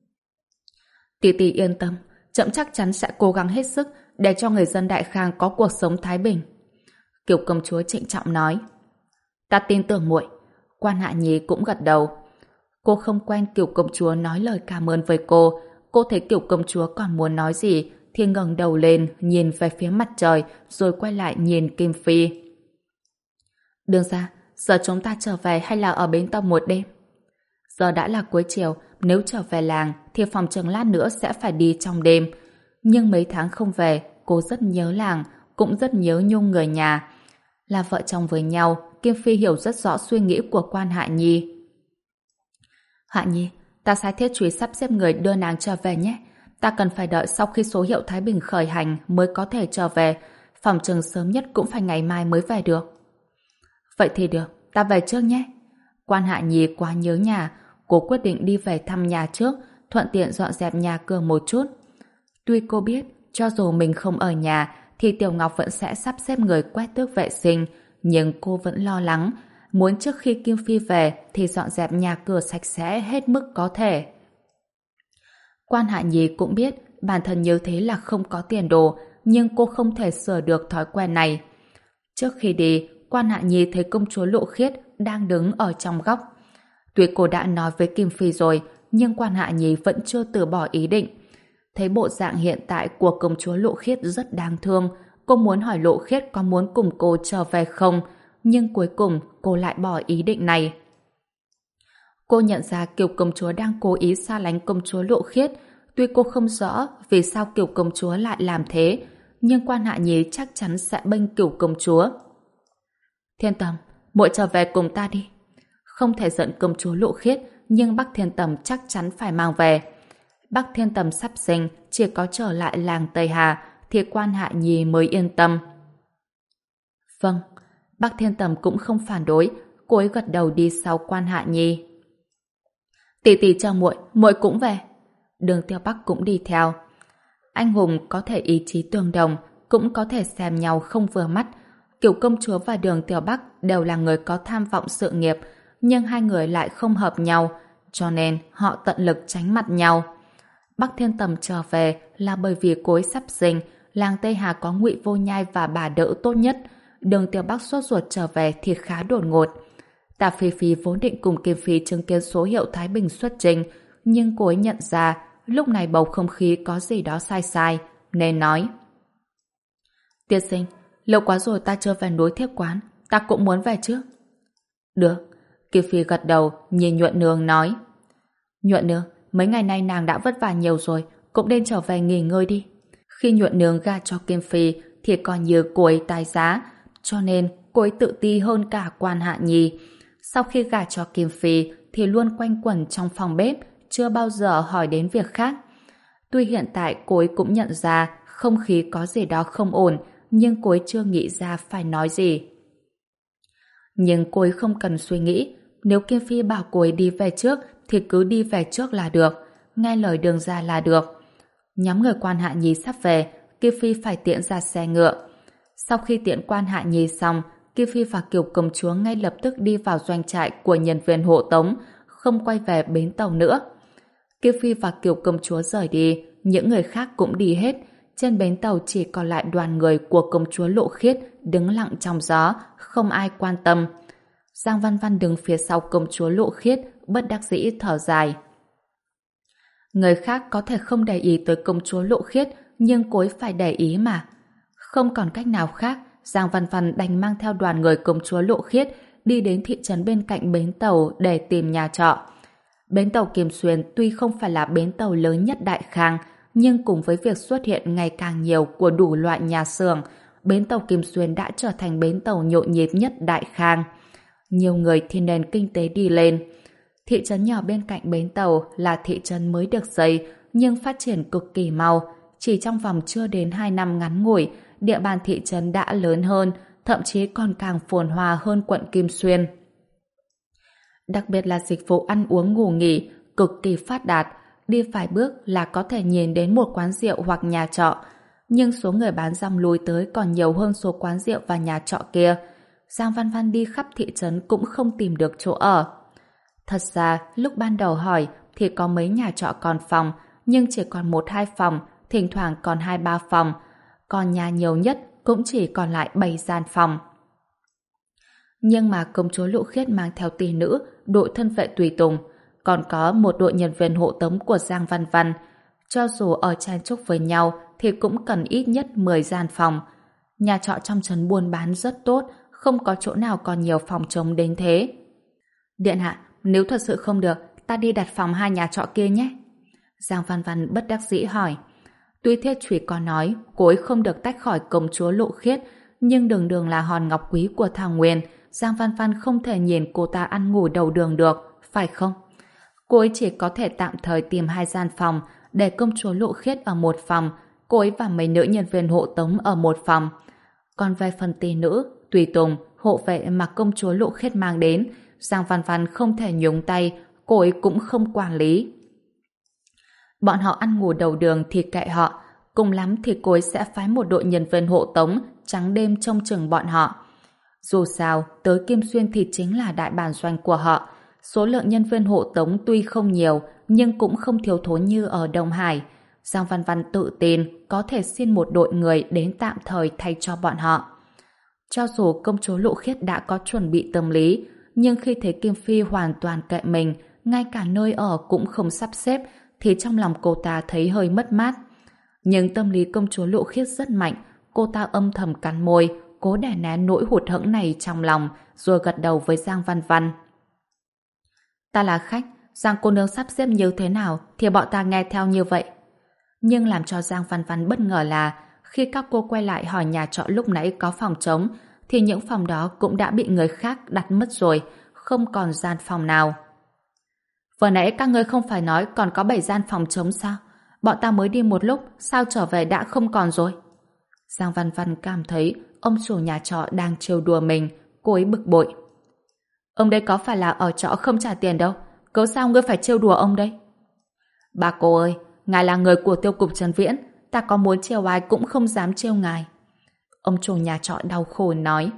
Tỷ tỷ yên tâm, trẫm chắc chắn sẽ cố gắng hết sức để cho người dân Đại Khang có cuộc sống thái bình. Kiều công chúa trịnh trọng nói. Ta tin tưởng muội. Quan Hạ Nhi cũng gật đầu. Cô không quen Kiều công chúa nói lời cảm ơn với cô. Cô thấy Kiều công chúa còn muốn nói gì thì ngẩng đầu lên nhìn về phía mặt trời rồi quay lại nhìn Kim Phi. Đường ra, giờ chúng ta trở về hay là ở bến tàu một đêm? Giờ đã là cuối chiều, nếu trở về làng thì phòng chừng lát nữa sẽ phải đi trong đêm. Nhưng mấy tháng không về, cô rất nhớ làng, cũng rất nhớ Nhung người nhà. Là vợ chồng với nhau Kim Phi hiểu rất rõ suy nghĩ của Quan Hạ Nhi. Hạ Nhi, ta sai Thiết Chúy sắp xếp người đưa nàng trở về nhé. Ta cần phải đợi sau khi số hiệu Thái Bình khởi hành mới có thể trở về. Phòng trường sớm nhất cũng phải ngày mai mới về được. Vậy thì được, ta về trước nhé. Quan Hạ Nhi quá nhớ nhà, cô quyết định đi về thăm nhà trước, thuận tiện dọn dẹp nhà cửa một chút. Tuy cô biết, cho dù mình không ở nhà, thì Tiểu Ngọc vẫn sẽ sắp xếp người quét tước vệ sinh, nhưng cô vẫn lo lắng, muốn trước khi Kim Phi về thì dọn dẹp nhà cửa sạch sẽ hết mức có thể. Quan Hạ Nhi cũng biết bản thân như thế là không có tiền đồ, nhưng cô không thể sửa được thói quen này. Trước khi đi, Quan Hạ Nhi thấy công chúa Lộ Khiết đang đứng ở trong góc. Tuy cô đã nói với Kim Phi rồi, nhưng Quan Hạ Nhi vẫn chưa từ bỏ ý định. Thấy bộ dạng hiện tại của công chúa Lộ Khiết rất đáng thương, cô muốn hỏi Lộ Khiết có muốn cùng cô trở về không, nhưng cuối cùng cô lại bỏ ý định này. Cô nhận ra Kiều công chúa đang cố ý xa lánh công chúa Lộ Khiết, tuy cô không rõ vì sao Kiều công chúa lại làm thế, nhưng Quan Hạ Nhi chắc chắn sẽ bênh Kiều công chúa. Thiên Tầm, muội trở về cùng ta đi. Không thể giận công chúa Lộ Khiết, nhưng Bắc Thiên Tầm chắc chắn phải mang về. Bắc Thiên Tầm sắp sinh, chỉ có trở lại làng Tây Hà thì Quan Hạ Nhi mới yên tâm. Vâng, Bắc Thiên Tầm cũng không phản đối, cô ấy gật đầu đi sau Quan Hạ Nhi. Tỷ tỷ chờ muội, muội cũng về. Đường Tiêu Bắc cũng đi theo. Anh hùng có thể ý chí tương đồng, cũng có thể xem nhau không vừa mắt. Kiều công chúa và Đường Tiêu Bắc đều là người có tham vọng sự nghiệp, nhưng hai người lại không hợp nhau, cho nên họ tận lực tránh mặt nhau. Bắc Thiên Tầm trở về là bởi vì cô ấy sắp sinh, làng Tây Hà có Ngụy Vô Nhai và bà đỡ tốt nhất. Đường Tiêu Bắc sốt ruột trở về thì khá đột ngột. Tạ Phi Phi vốn định cùng Kim Phi chứng kiến số hiệu Thái Bình xuất trình, nhưng cô ấy nhận ra lúc này bầu không khí có gì đó sai sai, nên nói: Tiên sinh, lâu quá rồi ta chưa về núi Thiếp Quán, ta cũng muốn về trước. Được. Kim Phi gật đầu, nhìn Nhuận Nương nói: Nhuận Nương, mấy ngày nay nàng đã vất vả nhiều rồi, cũng nên trở về nghỉ ngơi đi. Khi Nhuận Nương gả cho Kim Phi thì coi như cô ấy tài giá, cho nên cô ấy tự ti hơn cả Quan Hạ Nhi. Sau khi gả cho Kim Phi thì luôn quanh quẩn trong phòng bếp, chưa bao giờ hỏi đến việc khác. Tuy hiện tại cô ấy cũng nhận ra không khí có gì đó không ổn, nhưng cô ấy chưa nghĩ ra phải nói gì. Nhưng cô ấy không cần suy nghĩ, nếu Kim Phi bảo cô ấy đi về trước thì cứ đi về trước là được, nghe lời Đường gia là được. Nhóm người Quan Hạ Nhi sắp về, Kim Phi phải tiễn ra xe ngựa. Sau khi tiễn Quan Hạ Nhi xong, Kim Phi và Kiều công chúa ngay lập tức đi vào doanh trại của nhân viên hộ tống, không quay về bến tàu nữa. Kim Phi và Kiều công chúa rời đi, những người khác cũng đi hết. Trên bến tàu chỉ còn lại đoàn người của công chúa Lộ Khiết đứng lặng trong gió, không ai quan tâm. Giang Văn Văn đứng phía sau công chúa Lộ Khiết, bất đắc dĩ thở dài. Người khác có thể không để ý tới công chúa Lộ Khiết, nhưng cô ấy phải để ý mà. Không còn cách nào khác, Giang Văn Văn đành mang theo đoàn người công chúa Lộ Khiết đi đến thị trấn bên cạnh bến tàu để tìm nhà trọ. Bến tàu Kim Xuyên tuy không phải là bến tàu lớn nhất Đại Khang, nhưng cùng với việc xuất hiện ngày càng nhiều của đủ loại nhà xưởng, bến tàu Kim Xuyên đã trở thành bến tàu nhộn nhịp nhất Đại Khang. Nhiều người thì nền kinh tế đi lên. Thị trấn nhỏ bên cạnh bến tàu là thị trấn mới được xây, nhưng phát triển cực kỳ mau. Chỉ trong vòng chưa đến hai năm ngắn ngủi, địa bàn thị trấn đã lớn hơn, thậm chí còn càng phồn hoa hơn quận Kim Xuyên. Đặc biệt là dịch vụ ăn uống ngủ nghỉ cực kỳ phát đạt, đi vài bước là có thể nhìn đến một quán rượu hoặc nhà trọ, nhưng số người bán răm lui tới còn nhiều hơn số quán rượu và nhà trọ kia. Giang Văn Văn đi khắp thị trấn cũng không tìm được chỗ ở. Thật ra, lúc ban đầu hỏi thì có mấy nhà trọ còn phòng, nhưng chỉ còn một hai phòng, thỉnh thoảng còn hai ba phòng, còn nhà nhiều nhất cũng chỉ còn lại bảy gian phòng. Nhưng mà công chúa Lộ Khiết mang theo tỷ nữ, đội thân vệ tùy tùng, còn có một đội nhân viên hộ tống của Giang Văn Văn. Cho dù ở chen chúc với nhau thì cũng cần ít nhất mười gian phòng. Nhà trọ trong trấn buôn bán rất tốt, không có chỗ nào còn nhiều phòng trống đến thế. Điện hạ, nếu thật sự không được, ta đi đặt phòng hai nhà trọ kia nhé. Giang Văn Văn bất đắc dĩ hỏi. Tuy Thiết Chủy có nói cô ấy không được tách khỏi công chúa Lộ Khiết, nhưng đường đường là hòn ngọc quý của Thảo Nguyên, Giang Văn Văn không thể nhìn cô ta ăn ngủ đầu đường được, phải không? Cô ấy chỉ có thể tạm thời tìm hai gian phòng để công chúa Lộ Khiết ở một phòng, cô ấy và mấy nữ nhân viên hộ tống ở một phòng. Còn về phần tỷ nữ, tùy tùng, hộ vệ mà công chúa Lộ Khiết mang đến, Giang Văn Văn không thể nhúng tay, cô ấy cũng không quản lý. Bọn họ ăn ngủ đầu đường thì kệ họ, cùng lắm thì cô ấy sẽ phái một đội nhân viên hộ tống trắng đêm trông chừng bọn họ. Dù sao, tới Kim Xuyên thì chính là đại bản doanh của họ. Số lượng nhân viên hộ tống tuy không nhiều, nhưng cũng không thiếu thốn như ở Đông Hải. Giang Văn Văn tự tin có thể xin một đội người đến tạm thời thay cho bọn họ. Cho dù công chúa Lộ Khiết đã có chuẩn bị tâm lý, nhưng khi thấy Kim Phi hoàn toàn kệ mình, ngay cả nơi ở cũng không sắp xếp, thì trong lòng cô ta thấy hơi mất mát. Nhưng tâm lý công chúa Lộ Khiết rất mạnh, cô ta âm thầm cắn môi, cố đè nén nỗi hụt hẫng này trong lòng, rồi gật đầu với Giang Văn Văn. Ta là khách, Giang cô nương sắp xếp như thế nào thì bọn ta nghe theo như vậy. Nhưng làm cho Giang Văn Văn bất ngờ là khi các cô quay lại hỏi nhà trọ lúc nãy có phòng trống, thì những phòng đó cũng đã bị người khác đặt mất rồi, không còn gian phòng nào. Vừa nãy các ngươi không phải nói còn có bảy gian phòng trống sao? Bọn ta mới đi một lúc, sao trở về đã không còn rồi? Giang Văn Văn cảm thấy ông chủ nhà trọ đang trêu đùa mình, cô ấy bực bội. Ông đây có phải là ở trọ không trả tiền đâu, cớ sao ngươi phải trêu đùa ông đây? Bà cô ơi, ngài là người của tiêu cục Trần Viễn, ta có muốn trêu ai cũng không dám trêu ngài. Ông chủ nhà trọ đau khổ nói.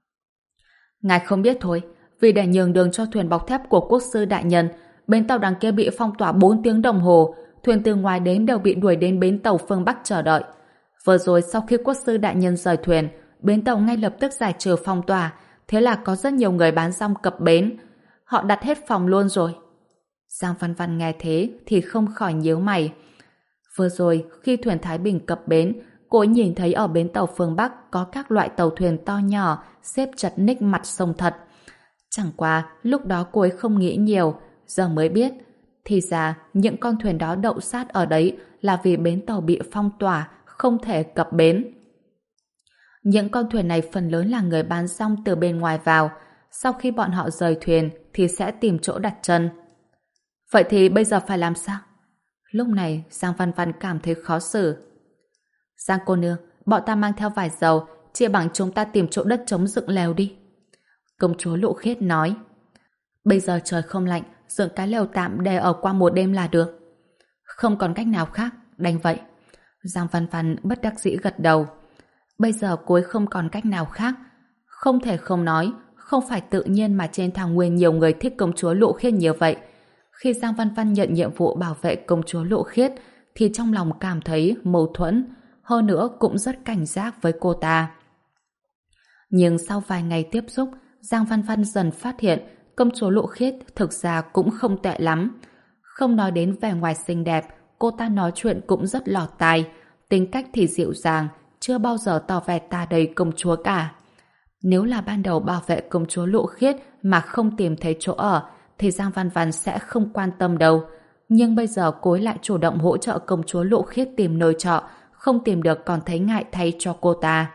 Ngài không biết thôi, vì để nhường đường cho thuyền bọc thép của quốc sư đại nhân, bến tàu đằng kia bị phong tỏa bốn tiếng đồng hồ, thuyền từ ngoài đến đều bị đuổi đến bến tàu phương Bắc chờ đợi. Vừa rồi sau khi quốc sư đại nhân rời thuyền, bến tàu ngay lập tức giải trừ phong tỏa, thế là có rất nhiều người bán rong cập bến. Họ đặt hết phòng luôn rồi. Giang Văn Văn nghe thế thì không khỏi nhíu mày. Vừa rồi khi thuyền Thái Bình cập bến, cô ấy nhìn thấy ở bến tàu phương Bắc có các loại tàu thuyền to nhỏ xếp chật ních mặt sông thật. Chẳng qua lúc đó cô ấy không nghĩ nhiều, giờ mới biết thì ra những con thuyền đó đậu sát ở đấy là vì bến tàu bị phong tỏa, không thể cập bến. Những con thuyền này phần lớn là người bán rong từ bên ngoài vào, sau khi bọn họ rời thuyền thì sẽ tìm chỗ đặt chân. Vậy thì bây giờ phải làm sao? Lúc này Giang Văn Văn cảm thấy khó xử. Giang cô nương, bọn ta mang theo vải dầu, chia bằng chúng ta tìm chỗ đất trống dựng lều đi. Công chúa Lộ Khiết nói. Bây giờ trời không lạnh, dựng cái lều tạm để ở qua một đêm là được. Không còn cách nào khác, đành vậy. Giang Văn Văn bất đắc dĩ gật đầu. Bây giờ cô ấy không còn cách nào khác. Không thể không nói, không phải tự nhiên mà trên thảo nguyên nhiều người thích công chúa Lộ Khiết như vậy. Khi Giang Văn Văn nhận nhiệm vụ bảo vệ công chúa Lộ Khiết thì trong lòng cảm thấy mâu thuẫn, hơn nữa cũng rất cảnh giác với cô ta. Nhưng sau vài ngày tiếp xúc, Giang Văn Văn dần phát hiện công chúa Lộ Khiết thực ra cũng không tệ lắm. Không nói đến vẻ ngoài xinh đẹp, cô ta nói chuyện cũng rất lọt tai, tính cách thì dịu dàng, chưa bao giờ tỏ vẻ ta đầy công chúa cả. Nếu là ban đầu bảo vệ công chúa Lộ Khiết mà không tìm thấy chỗ ở, thì Giang Văn Văn sẽ không quan tâm đâu. Nhưng bây giờ cô ấy lại chủ động hỗ trợ công chúa Lộ Khiết tìm nơi trọ, không tìm được còn thấy ngại thay cho cô ta.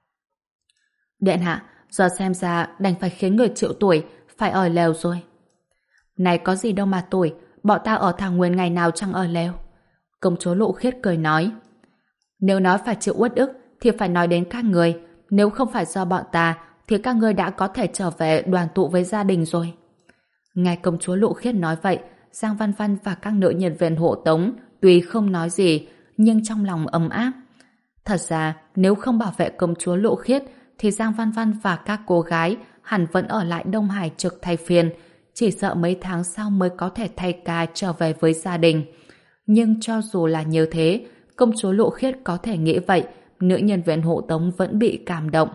Điện hạ, giờ xem ra đành phải khiến người chịu tuổi phải ở lều rồi. Này có gì đâu mà tuổi, bọn ta ở thảo nguyên ngày nào chẳng ở lều. Công chúa Lộ Khiết cười nói. Nếu nói phải chịu uất ức thì phải nói đến các người. Nếu không phải do bọn ta thì các ngươi đã có thể trở về đoàn tụ với gia đình rồi. Nghe công chúa Lộ Khiết nói vậy, Giang Văn Văn và các nữ nhân viên hộ tống tuy không nói gì nhưng trong lòng ấm áp. Thật ra nếu không bảo vệ công chúa Lộ Khiết thì Giang Văn Văn và các cô gái hẳn vẫn ở lại Đông Hải trực thay phiên, chỉ sợ mấy tháng sau mới có thể thay ca trở về với gia đình. Nhưng cho dù là như thế, công chúa Lộ Khiết có thể nghĩ vậy, nữ nhân viên hộ tống vẫn bị cảm động.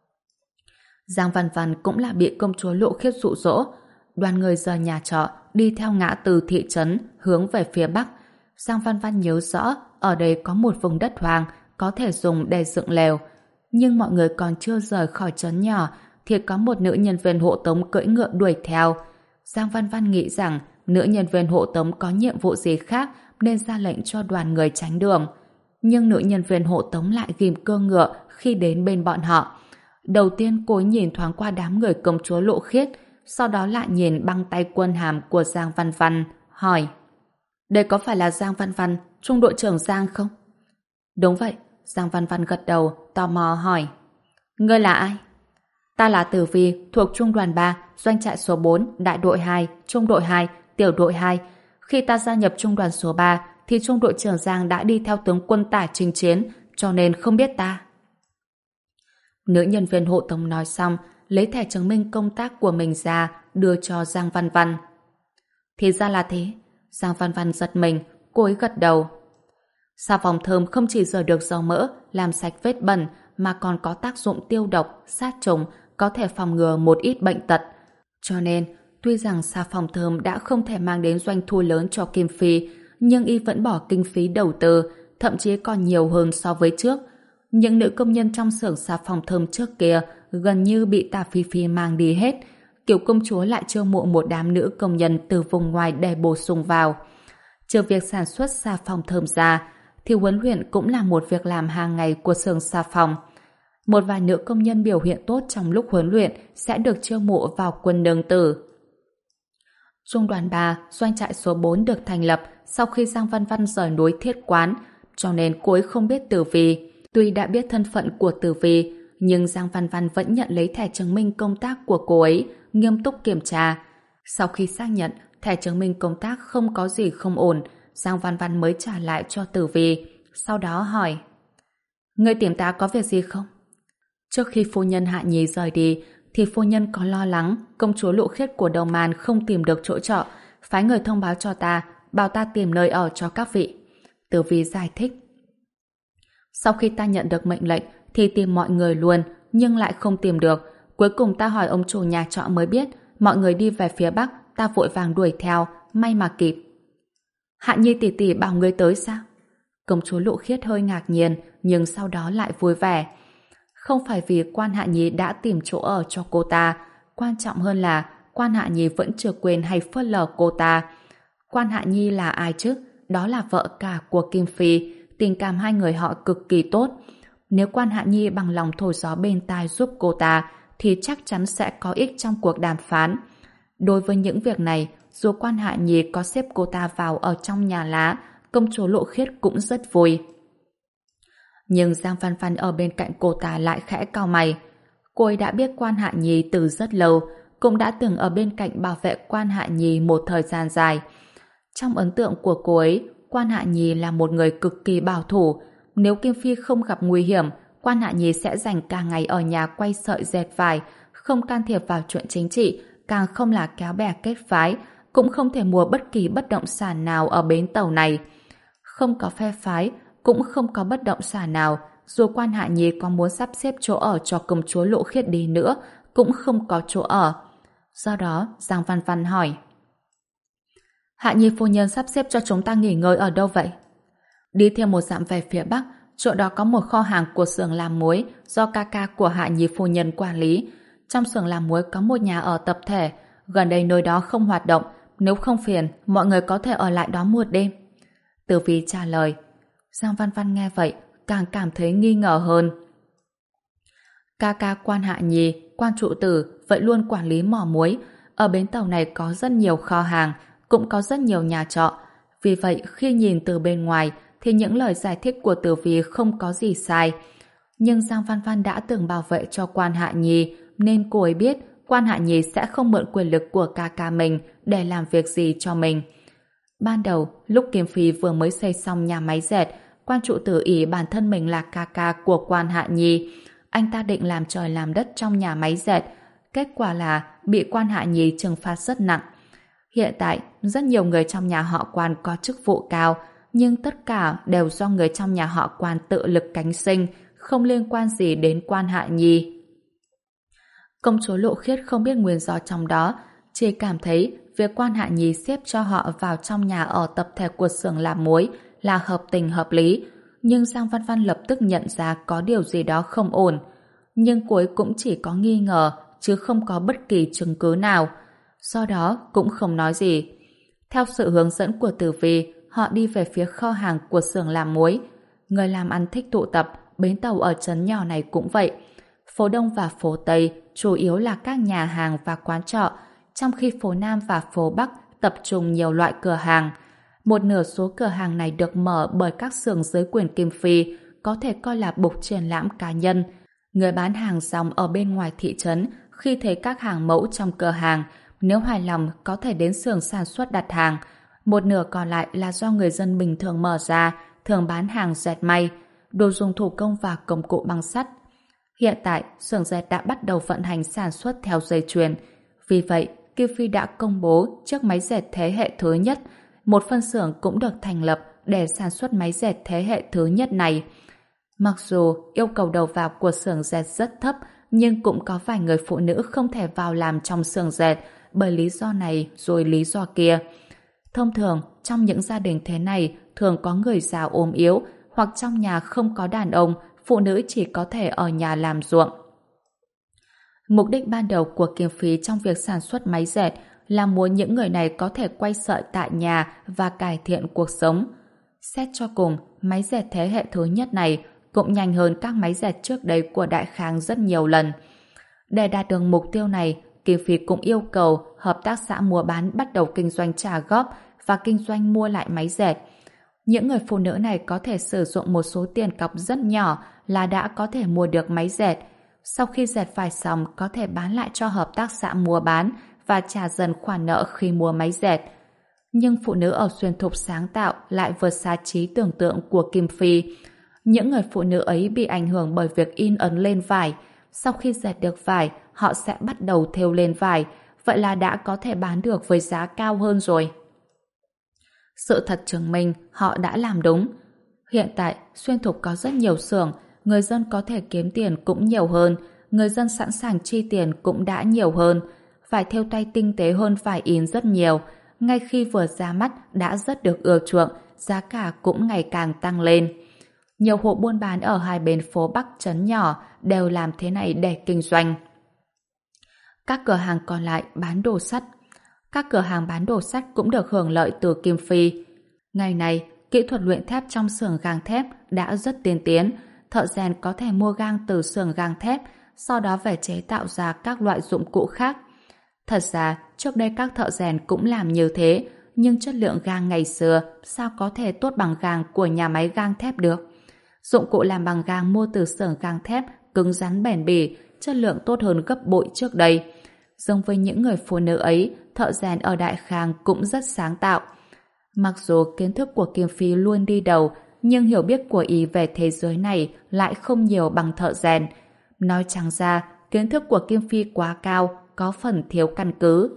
Giang Văn Văn cũng là bị công chúa Lộ Khiết dụ dỗ. Đoàn người rời nhà trọ đi theo ngã tư thị trấn hướng về phía bắc. Giang Văn Văn nhớ rõ ở đây có một vùng đất hoang có thể dùng để dựng lều. Nhưng mọi người còn chưa rời khỏi trấn nhỏ thì có một nữ nhân viên hộ tống cưỡi ngựa đuổi theo. Giang Văn Văn nghĩ rằng nữ nhân viên hộ tống có nhiệm vụ gì khác nên ra lệnh cho đoàn người tránh đường. Nhưng nữ nhân viên hộ tống lại ghim cương ngựa khi đến bên bọn họ. Đầu tiên cô ấy nhìn thoáng qua đám người công chúa Lộ Khiết, sau đó lại nhìn băng tay quân hàm của Giang Văn Văn, hỏi: đây có phải là Giang Văn Văn, trung đội trưởng Giang không? Đúng vậy, Giang Văn Văn gật đầu, tò mò hỏi: ngươi là ai? Ta là Tử Vi, thuộc trung đoàn ba, doanh trại số bốn, đại đội hai, trung đội hai, tiểu đội hai. Khi ta gia nhập trung đoàn số ba, thì trung đội trưởng Giang đã đi theo tướng quân Tả chinh chiến, cho nên không biết ta. Nữ nhân viên hộ tống nói xong, lấy thẻ chứng minh công tác của mình ra, đưa cho Giang Văn Văn. Thì ra là thế. Giang Văn Văn giật mình, cô ấy gật đầu. Xà phòng thơm không chỉ rửa được dầu mỡ, làm sạch vết bẩn, mà còn có tác dụng tiêu độc, sát trùng, có thể phòng ngừa một ít bệnh tật. Cho nên, tuy rằng xà phòng thơm đã không thể mang đến doanh thu lớn cho Kim Phi, nhưng y vẫn bỏ kinh phí đầu tư, thậm chí còn nhiều hơn so với trước. Những nữ công nhân trong xưởng xà phòng thơm trước kia gần như bị Tả Phi Phi mang đi hết. Kiểu công chúa lại chiêu mộ một đám nữ công nhân từ vùng ngoài để bổ sung vào. Trừ việc sản xuất xà phòng thơm ra, thì huấn luyện cũng là một việc làm hàng ngày của xưởng xà phòng. Một vài nữ công nhân biểu hiện tốt trong lúc huấn luyện sẽ được chiêu mộ vào quân nương tử. Trung đoàn ba, doanh trại số bốn được thành lập sau khi Giang Văn Văn rời núi Thiết Quán, cho nên cô ấy không biết Tử Vi. Tuy đã biết thân phận của Tử Vi, nhưng Giang Văn Văn vẫn nhận lấy thẻ chứng minh công tác của cô ấy, nghiêm túc kiểm tra. Sau khi xác nhận thẻ chứng minh công tác không có gì không ổn, Giang Văn Văn mới trả lại cho Tử Vi, sau đó hỏi: ngươi tìm ta có việc gì không? Trước khi phu nhân Hạ Nhi rời đi, thì phu nhân có lo lắng công chúa Lộ Khiết của Đồng Man không tìm được chỗ trọ, phái người thông báo cho ta, bảo ta tìm nơi ở cho các vị. Tử Vi giải thích: sau khi ta nhận được mệnh lệnh thì tìm mọi người luôn, nhưng lại không tìm được. Cuối cùng ta hỏi ông chủ nhà trọ mới biết mọi người đi về phía Bắc, ta vội vàng đuổi theo, may mà kịp. Hạ Nhi tỷ tỷ bảo ngươi tới sao? Công chúa Lộ Khiết hơi ngạc nhiên, nhưng sau đó lại vui vẻ. Không phải vì quan Hạ Nhi đã tìm chỗ ở cho cô ta, quan trọng hơn là quan Hạ Nhi vẫn chưa quên hay phớt lờ cô ta. Quan Hạ Nhi là ai chứ? Đó là vợ cả của Kim Phi, tình cảm hai người họ cực kỳ tốt. Nếu quan Hạ Nhi bằng lòng thổi gió bên tai giúp cô ta, thì chắc chắn sẽ có ích trong cuộc đàm phán. Đối với những việc này, dù quan Hạ Nhi có xếp cô ta vào ở trong nhà lá, công chúa Lộ Khiết cũng rất vui. Nhưng Giang Văn Văn ở bên cạnh cô ta lại khẽ cau mày. Cô ấy đã biết quan Hạ Nhi từ rất lâu, cũng đã từng ở bên cạnh bảo vệ quan Hạ Nhi một thời gian dài. Trong ấn tượng của cô ấy, quan Hạ Nhi là một người cực kỳ bảo thủ. Nếu Kim Phi không gặp nguy hiểm, quan Hạ Nhi sẽ dành cả ngày ở nhà quay sợi dệt vải, không can thiệp vào chuyện chính trị, càng không là kéo bè kết phái, cũng không thể mua bất kỳ bất động sản nào ở bến tàu này. Không có phe phái, cũng không có bất động sản nào, dù quan Hạ Nhi có muốn sắp xếp chỗ ở cho công chúa Lộ Khiết đi nữa, cũng không có chỗ ở. Do đó, Giang Văn Văn hỏi: Hạ Nhi phu nhân sắp xếp cho chúng ta nghỉ ngơi ở đâu vậy? Đi thêm một dặm về phía Bắc, chỗ đó có một kho hàng của xưởng làm muối do ca ca của Hạ Nhi phu nhân quản lý. Trong xưởng làm muối có một nhà ở tập thể, gần đây nơi đó không hoạt động, nếu không phiền, mọi người có thể ở lại đó một đêm. Tử Vi trả lời. Giang Văn Văn nghe vậy, càng cảm thấy nghi ngờ hơn. Ca ca quan Hạ Nhi, quan trụ tử, vậy luôn quản lý mỏ muối. Ở bến tàu này có rất nhiều kho hàng, cũng có rất nhiều nhà trọ. Vì vậy, khi nhìn từ bên ngoài, thì những lời giải thích của Tử Vi không có gì sai. Nhưng Giang Văn Văn đã từng bảo vệ cho quan Hạ Nhi, nên cô ấy biết quan Hạ Nhi sẽ không mượn quyền lực của ca ca mình để làm việc gì cho mình. Ban đầu, lúc Kim Phi vừa mới xây xong nhà máy dệt, quan trụ tử ý bản thân mình là ca ca của quan Hạ Nhi. Anh ta định làm trời làm đất trong nhà máy dệt. Kết quả là bị quan Hạ Nhi trừng phạt rất nặng. Hiện tại, rất nhiều người trong nhà họ quan có chức vụ cao, nhưng tất cả đều do người trong nhà họ quan tự lực cánh sinh, không liên quan gì đến quan Hạ Nhi. Công chúa Lộ Khiết không biết nguyên do trong đó, chỉ cảm thấy việc quan Hạ Nhi xếp cho họ vào trong nhà ở tập thể của xưởng làm muối là hợp tình hợp lý, nhưng Giang Văn Văn lập tức nhận ra có điều gì đó không ổn. Nhưng cuối cũng chỉ có nghi ngờ, chứ không có bất kỳ chứng cứ nào. Do đó cũng không nói gì. Theo sự hướng dẫn của Tử Vi, họ đi về phía kho hàng của xưởng làm muối. Người làm ăn thích tụ tập, bến tàu ở trấn nhỏ này cũng vậy. Phố Đông và phố Tây chủ yếu là các nhà hàng và quán trọ, trong khi phố Nam và phố Bắc tập trung nhiều loại cửa hàng. Một nửa số cửa hàng này được mở bởi các xưởng dưới quyền Kim Phi, có thể coi là bục triển lãm cá nhân. Người bán hàng rong ở bên ngoài thị trấn khi thấy các hàng mẫu trong cửa hàng, nếu hài lòng có thể đến xưởng sản xuất đặt hàng. Một nửa còn lại là do người dân bình thường mở ra, thường bán hàng dệt may, đồ dùng thủ công và công cụ bằng sắt. Hiện tại, xưởng dệt đã bắt đầu vận hành sản xuất theo dây chuyền. Vì vậy, Kim Phi đã công bố chiếc máy dệt thế hệ thứ nhất. Một phân xưởng cũng được thành lập để sản xuất máy dệt thế hệ thứ nhất này. Mặc dù yêu cầu đầu vào của xưởng dệt rất thấp, nhưng cũng có vài người phụ nữ không thể vào làm trong xưởng dệt bởi lý do này rồi lý do kia. Thông thường, trong những gia đình thế này thường có người già ốm yếu hoặc trong nhà không có đàn ông, phụ nữ chỉ có thể ở nhà làm ruộng. Mục đích ban đầu của Kim Phi trong việc sản xuất máy dệt là muốn những người này có thể quay sợi tại nhà và cải thiện cuộc sống. Xét cho cùng, máy dệt thế hệ thứ nhất này cũng nhanh hơn các máy dệt trước đây của Đại Khang rất nhiều lần. Để đạt được mục tiêu này, Kim Phi cũng yêu cầu hợp tác xã mua bán bắt đầu kinh doanh trả góp và kinh doanh mua lại máy dệt. Những người phụ nữ này có thể sử dụng một số tiền cọc rất nhỏ là đã có thể mua được máy dệt. Sau khi dệt vải xong có thể bán lại cho hợp tác xã mua bán và trả dần khoản nợ khi mua máy dệt. Nhưng phụ nữ ở Xuyên Thục sáng tạo lại vượt xa trí tưởng tượng của Kim Phi. Những người phụ nữ ấy bị ảnh hưởng bởi việc in ấn lên vải. Sau khi dệt được vải, họ sẽ bắt đầu thêu lên vải. Vậy là đã có thể bán được với giá cao hơn rồi. Sự thật chứng minh họ đã làm đúng. Hiện tại, Xuyên Thục có rất nhiều xưởng, người dân có thể kiếm tiền cũng nhiều hơn, người dân sẵn sàng chi tiền cũng đã nhiều hơn. Vải thêu tay tinh tế hơn vải in rất nhiều. Ngay khi vừa ra mắt đã rất được ưa chuộng, giá cả cũng ngày càng tăng lên. Nhiều hộ buôn bán ở hai bên phố Bắc trấn nhỏ đều làm thế này để kinh doanh. Các cửa hàng còn lại bán đồ sắt. Các cửa hàng bán đồ sắt cũng được hưởng lợi từ Kim Phi. Ngày này, kỹ thuật luyện thép trong xưởng gang thép đã rất tiên tiến. Thợ rèn có thể mua gang từ xưởng gang thép, sau đó về chế tạo ra các loại dụng cụ khác. Thật ra, trước đây các thợ rèn cũng làm như thế, nhưng chất lượng gang ngày xưa sao có thể tốt bằng gang của nhà máy gang thép được. Dụng cụ làm bằng gang mua từ xưởng gang thép cứng rắn bền bỉ, chất lượng tốt hơn gấp bội trước đây. Giống với những người phụ nữ ấy, thợ rèn ở Đại Khang cũng rất sáng tạo. Mặc dù kiến thức của Kim Phi luôn đi đầu, nhưng hiểu biết của y về thế giới này lại không nhiều bằng thợ rèn. Nói chẳng ra, kiến thức của Kim Phi quá cao, có phần thiếu căn cứ.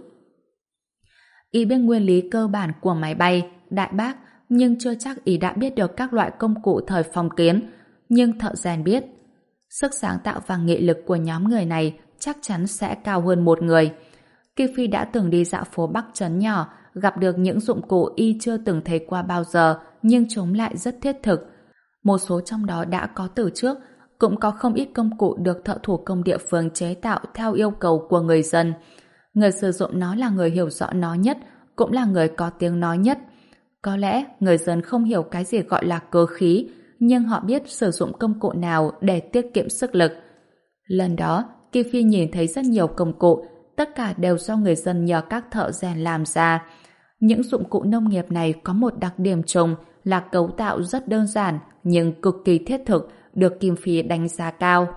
Y biết nguyên lý cơ bản của máy bay, đại bác, nhưng chưa chắc y đã biết được các loại công cụ thời phong kiến. Nhưng thợ rèn biết. Sức sáng tạo và nghị lực của nhóm người này chắc chắn sẽ cao hơn một người. Kim Phi đã từng đi dạo phố Bắc trấn nhỏ, gặp được những dụng cụ y chưa từng thấy qua bao giờ, nhưng chúng lại rất thiết thực. Một số trong đó đã có từ trước, cũng có không ít công cụ được thợ thủ công địa phương chế tạo theo yêu cầu của người dân. Người sử dụng nó là người hiểu rõ nó nhất, cũng là người có tiếng nói nhất. Có lẽ người dân không hiểu cái gì gọi là cơ khí, nhưng họ biết sử dụng công cụ nào để tiết kiệm sức lực. Lần đó, Kim Phi nhìn thấy rất nhiều công cụ, tất cả đều do người dân nhờ các thợ rèn làm ra. Những dụng cụ nông nghiệp này có một đặc điểm chung là cấu tạo rất đơn giản nhưng cực kỳ thiết thực, được Kim Phi đánh giá cao.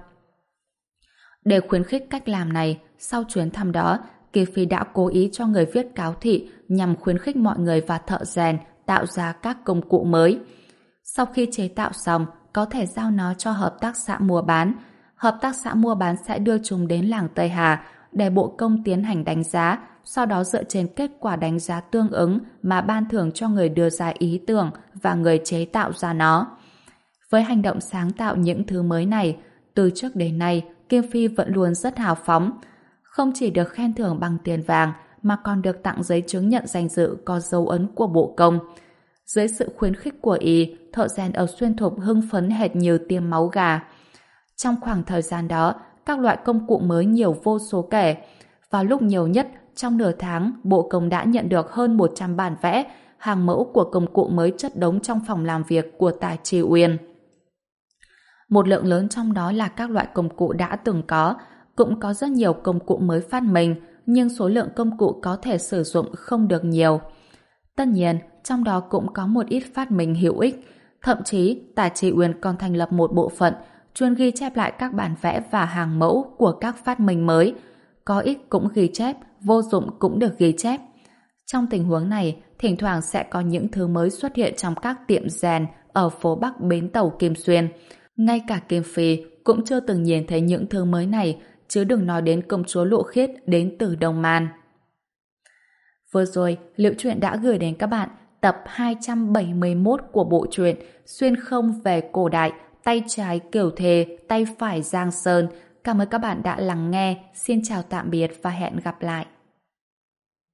Để khuyến khích cách làm này, sau chuyến thăm đó, Kim Phi đã cố ý cho người viết cáo thị nhằm khuyến khích mọi người và thợ rèn tạo ra các công cụ mới. Sau khi chế tạo xong, có thể giao nó cho hợp tác xã mua bán. Hợp tác xã mua bán sẽ đưa chúng đến làng Tây Hà để bộ công tiến hành đánh giá, sau đó dựa trên kết quả đánh giá tương ứng mà ban thưởng cho người đưa ra ý tưởng và người chế tạo ra nó. Với hành động sáng tạo những thứ mới này, từ trước đến nay, Kim Phi vẫn luôn rất hào phóng. Không chỉ được khen thưởng bằng tiền vàng, mà còn được tặng giấy chứng nhận danh dự có dấu ấn của bộ công. Dưới sự khuyến khích của y, thợ rèn ở Xuyên Thục hưng phấn hệt như tiêm máu gà. Trong khoảng thời gian đó, các loại công cụ mới nhiều vô số kể. Vào lúc nhiều nhất, trong nửa tháng, bộ công đã nhận được hơn một trăm bản vẽ, hàng mẫu của công cụ mới chất đống trong phòng làm việc của Tài Tri Uyên. Một lượng lớn trong đó là các loại công cụ đã từng có, cũng có rất nhiều công cụ mới phát minh, nhưng số lượng công cụ có thể sử dụng không được nhiều. Tất nhiên, trong đó cũng có một ít phát minh hữu ích. Thậm chí, Tả Tri Uyên còn thành lập một bộ phận chuyên ghi chép lại các bản vẽ và hàng mẫu của các phát minh mới. Có ích cũng ghi chép, vô dụng cũng được ghi chép. Trong tình huống này, thỉnh thoảng sẽ có những thứ mới xuất hiện trong các tiệm rèn ở phố Bắc bến tàu Kim Xuyên. Ngay cả Kim Phi cũng chưa từng nhìn thấy những thứ mới này, chứ đừng nói đến công chúa Lộ Khiết đến từ Đông Man. Vừa rồi, Liễu Chuyện đã gửi đến các bạn tập hai trăm bảy mươi mốt của bộ truyện Xuyên không về cổ đại, tay trái Kiều Thề, tay phải Giang Sơn. Cảm ơn các bạn đã lắng nghe. Xin chào tạm biệt và hẹn gặp lại.